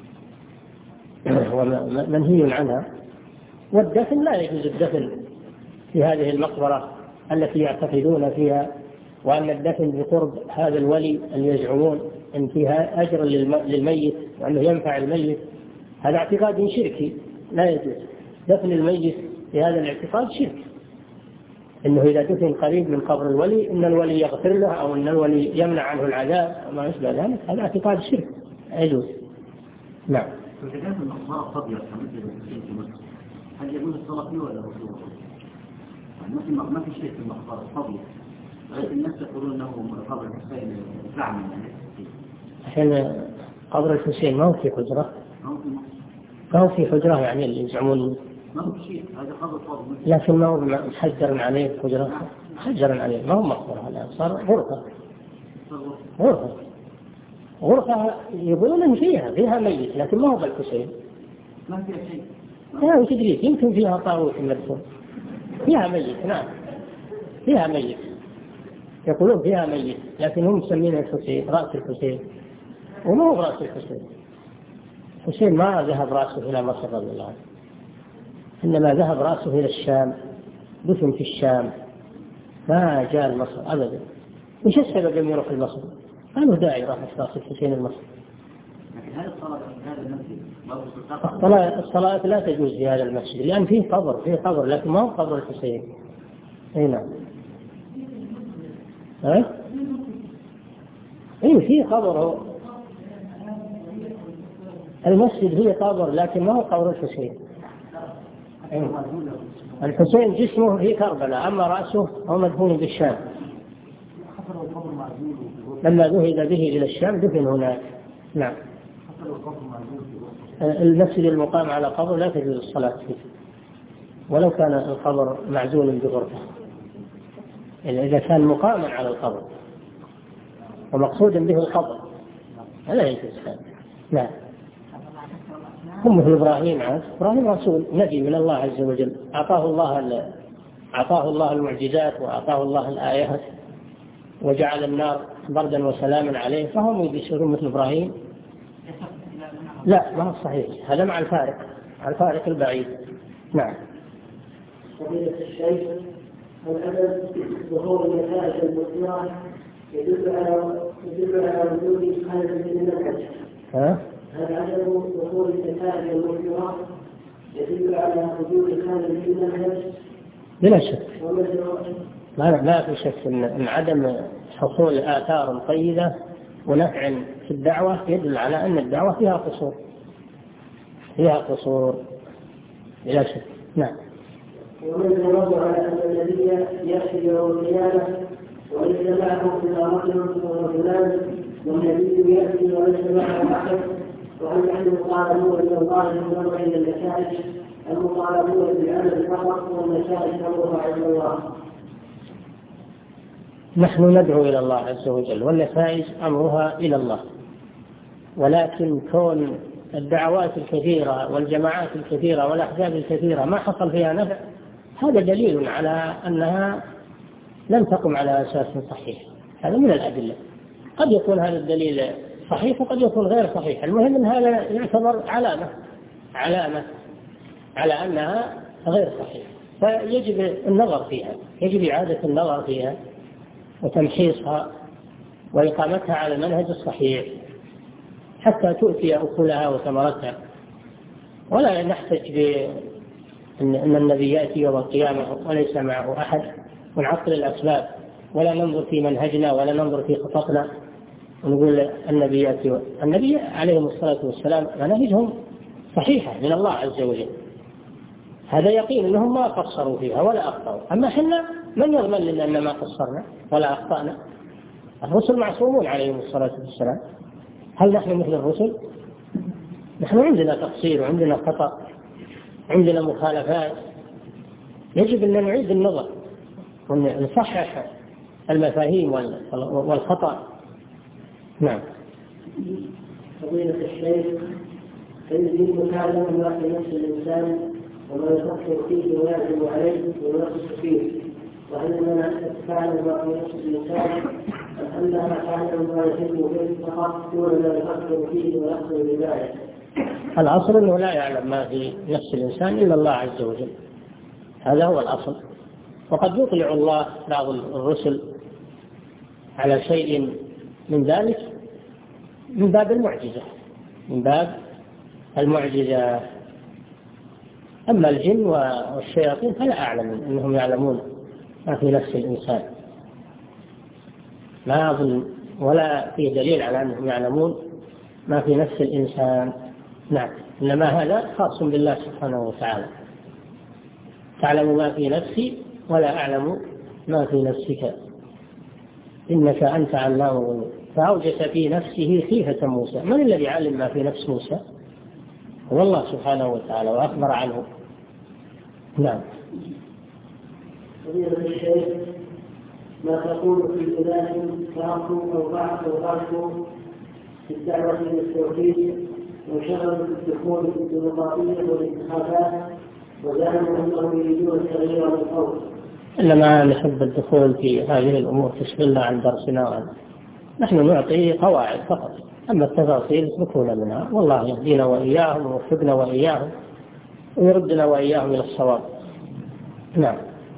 ومنهي عنها. والدفن لا يجوز الدفن في هذه المقبرة التي يعتقدون فيها وأن الدفن بقرب هذا الولي اللي يزعمون أن فيها أجر للميت وأنه ينفع الميت، هذا اعتقاد شركي لا يجوز. دفن الميت في هذا الاعتقاد شرك، إنه إذا دفن قريب من قبر الولي إن الولي يغفر له أو إن الولي يمنع عنه العذاب وما يشبه ذلك، هذا اعتقاد شرك لا يجوز. نعم. فإذا كانت المقبرة فاضية هل يجوز الصلاة فيه ولا رسول؟ يعني ما في شيء في المقبرة فاضية، ولكن الناس يقولون أنه قبر الحسين زعما يعني. الحين قبر الحسين ما هو في حجرة، ما هو في حجرة يعني اللي يزعمون ما هو شيء، هذا قبر فاضي. لكن ما هو محجر عليه حجرة، محجر عليه ما هو مقبرة الآن، صار غرفة. غرفة غرفة يقولون إن فيها فيها ميت لكن ما هو بالحسين. ما فيها شيء. لا تدري يمكن فيها طاووس مدفون، فيها ميت. نعم فيها ميت، يقولون فيها ميت لكن هم مسمينه الحسين، رأس الحسين، وما هو رأس الحسين. الحسين ما ذهب رأسه إلى مصر رضي الله عنه، إنما ذهب رأسه إلى الشام، دفن في الشام، ما جاء مصر أبدا. وش السبب لم يروح لمصر؟ قالوا داعي راح رأس الحسين المصري. لكن هذا الصلاة في هذا المسجد الصلاة الصلاة لا تجوز في هذا المسجد لأن فيه قبر، فيه قبر لكن ما هو قبر الحسين. أي نعم. ها؟ إيه فيه قبر، هو المسجد هي قبر لكن ما هو قبر الحسين. أيه. الحسين جسمه في كربلاء أما رأسه هو مدفون بالشام. لما ذهب به إلى الشام دفن هناك. نعم. المسجد المقام على قبر لا تجوز الصلاة فيه ولو كان القبر معزول بغرفة، إذا كان مقاما على القبر ومقصود به القبر لا يجوز هذا. نعم. هم مثل إبراهيم عز إبراهيم رسول نبي من الله عز وجل، أعطاه الله أعطاه الله المعجزات وأعطاه الله الآيات وجعل النار بردا وسلاما عليه، فهم يبشرون مثل إبراهيم. لا ما هو صحيح، هذا مع الفارق، مع الفارق البعيد. نعم. فضيلة الشيخ، الأدب ظهور النتائج المثمرة يدل على يدل على وجود خلل من المنهج. ها؟ الأدب ظهور النتائج المثمرة يدل على وجود خلل من المنهج. بلا شك. ما ما في شك إن عدم حصول آثار طيبة ونفع في الدعوة يدل على أن الدعوة فيها قصور، فيها قصور بلا شك. نعم. ومن يرد على أن النبي يأتي يوم القيامة وليس معه إلا رجل ورجلان والنبي يأتي وليس معه أحد، وهل نحن مطالبون من الله بنظر إلى النتائج المطالبون بالعمل فقط والنتائج تمر عند الله؟ نحن ندعو إلى الله عز وجل والنتائج أمرها إلى الله، ولكن كون الدعوات الكثيرة والجماعات الكثيرة والأحزاب الكثيرة ما حصل فيها نفع، هذا دليل على أنها لم تقم على أساس صحيح. هذا من الأدلة. قد يكون هذا الدليل صحيح وقد يكون غير صحيح، المهم أن هذا يعتبر علامة علامة على أنها غير صحيح، فيجب النظر فيها، يجب إعادة النظر فيها وتمحيصها وإقامتها على المنهج الصحيح حتى تؤتي أكلها وثمرتها. ولا نحتج بأن النبي يأتي يوم القيامة وليس معه أحد ونعطل الأسباب ولا ننظر في منهجنا ولا ننظر في خططنا ونقول النبي يأتي. النبي عليه الصلاة والسلام مناهجهم صحيحة من الله عز وجل، هذا يقين أنهم ما قصروا فيها ولا أخطأوا. أما حنا من يضمن لنا أن ما قصرنا ولا أخطأنا؟ الرسل معصومون عليهم الصلاة والسلام. هل نحن مثل الرسل؟ نحن عندنا تقصير وعندنا خطأ عندنا مخالفات، يجب أن نعيد النظر ونصحح المفاهيم والخطأ. نعم. فضيلة الشيخ، فيجب مكالمة ما في نفس الإنسان وما يفكر فيه ويعزم عليه ويوسوس فيه، وهل لنا نتفاعل ما في نفس الإنسان أم أنها تعلم ما يحب به فقط دون ما يفكر فيه ويحصل بذلك؟ الأصل أنه لا يعلم ما في نفس الإنسان إلا الله عز وجل، هذا هو الأصل. وقد يطلع الله بعض الرسل على شيء من ذلك من باب المعجزة من باب المعجزة أما الجن والشياطين فلا أعلم أنهم يعلمون ما في نفس الإنسان، لا أظن ولا في دليل على أنهم يعلمون ما في نفس الإنسان. نعم، إنما هذا خاص بالله سبحانه وتعالى. تعلم ما في نفسي ولا أعلم ما في نفسك إنك أنت علام الغيوب. فأوجس في نفسه خيفة موسى. من الذي علم ما في نفس موسى؟ هو الله سبحانه وتعالى وأخبر عنه. نعم. فضيلة الشيخ، ما تقول في أناس تركوا أو بعثوا تركوا في الدعوة إلى التوحيد وانشغلوا في الدخول في الديمقراطية والانتخابات وزعموا أنهم يريدون التغيير بالقول؟ إنما نحب الدخول في هذه الأمور تشغلنا عن درسنا. نحن نعطي قواعد فقط، أما التفاصيل اتركونا منها، والله يهدينا وإياهم ويوفقنا وإياهم ويردنا وإياهم إلى الصواب. نعم.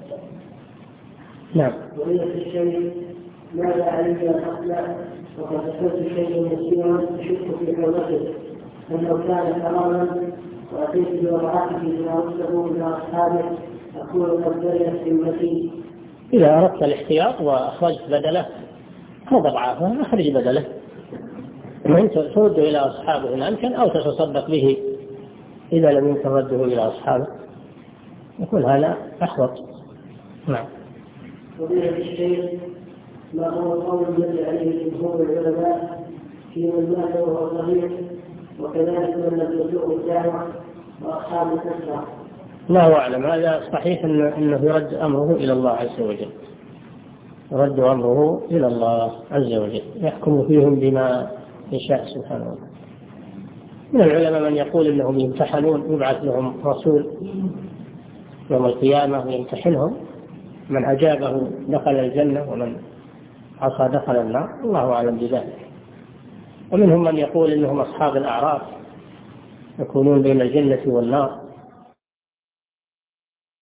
نعم. وإذا الشيء ماذا علينا الأخلاق وقد ذكرت شيئا يسيرا أشك في حرمته، أنه كان حراما وأتيت بوضعته إلى رسله إلى أصحابه أكون قد برئت ذمتي. إذا أردت الاحتياط وأخرجت بدله هذا ضعافه أخرج بدله، وأنت ترده إلى أصحابه إن أمكن أو تتصدق به إذا لم يمكن رده إلى أصحابه، يكون هذا أحوط. نعم. فضيلة الشيخ، ما هو القول الذي عليه جمهور العلماء في من مات وهو صغير وكذلك من لم يبلغه الدعوة وأصحاب الكسرة؟ لا أعلم. هذا صحيح أنه يرد أمره إلى الله عز وجل، يرد أمره إلى الله عز وجل، يحكم فيهم بما يشاء سبحانه وتعالى. من العلماء من يقول إنهم يمتحنون، يبعث لهم رسول يوم القيامة ويمتحنهم، من أجابه دخل الجنة ومن عصى دخل النار، الله أعلم بذلك. ومنهم من يقول إنهم أصحاب الأعراف يكونون بين الجنة والنار،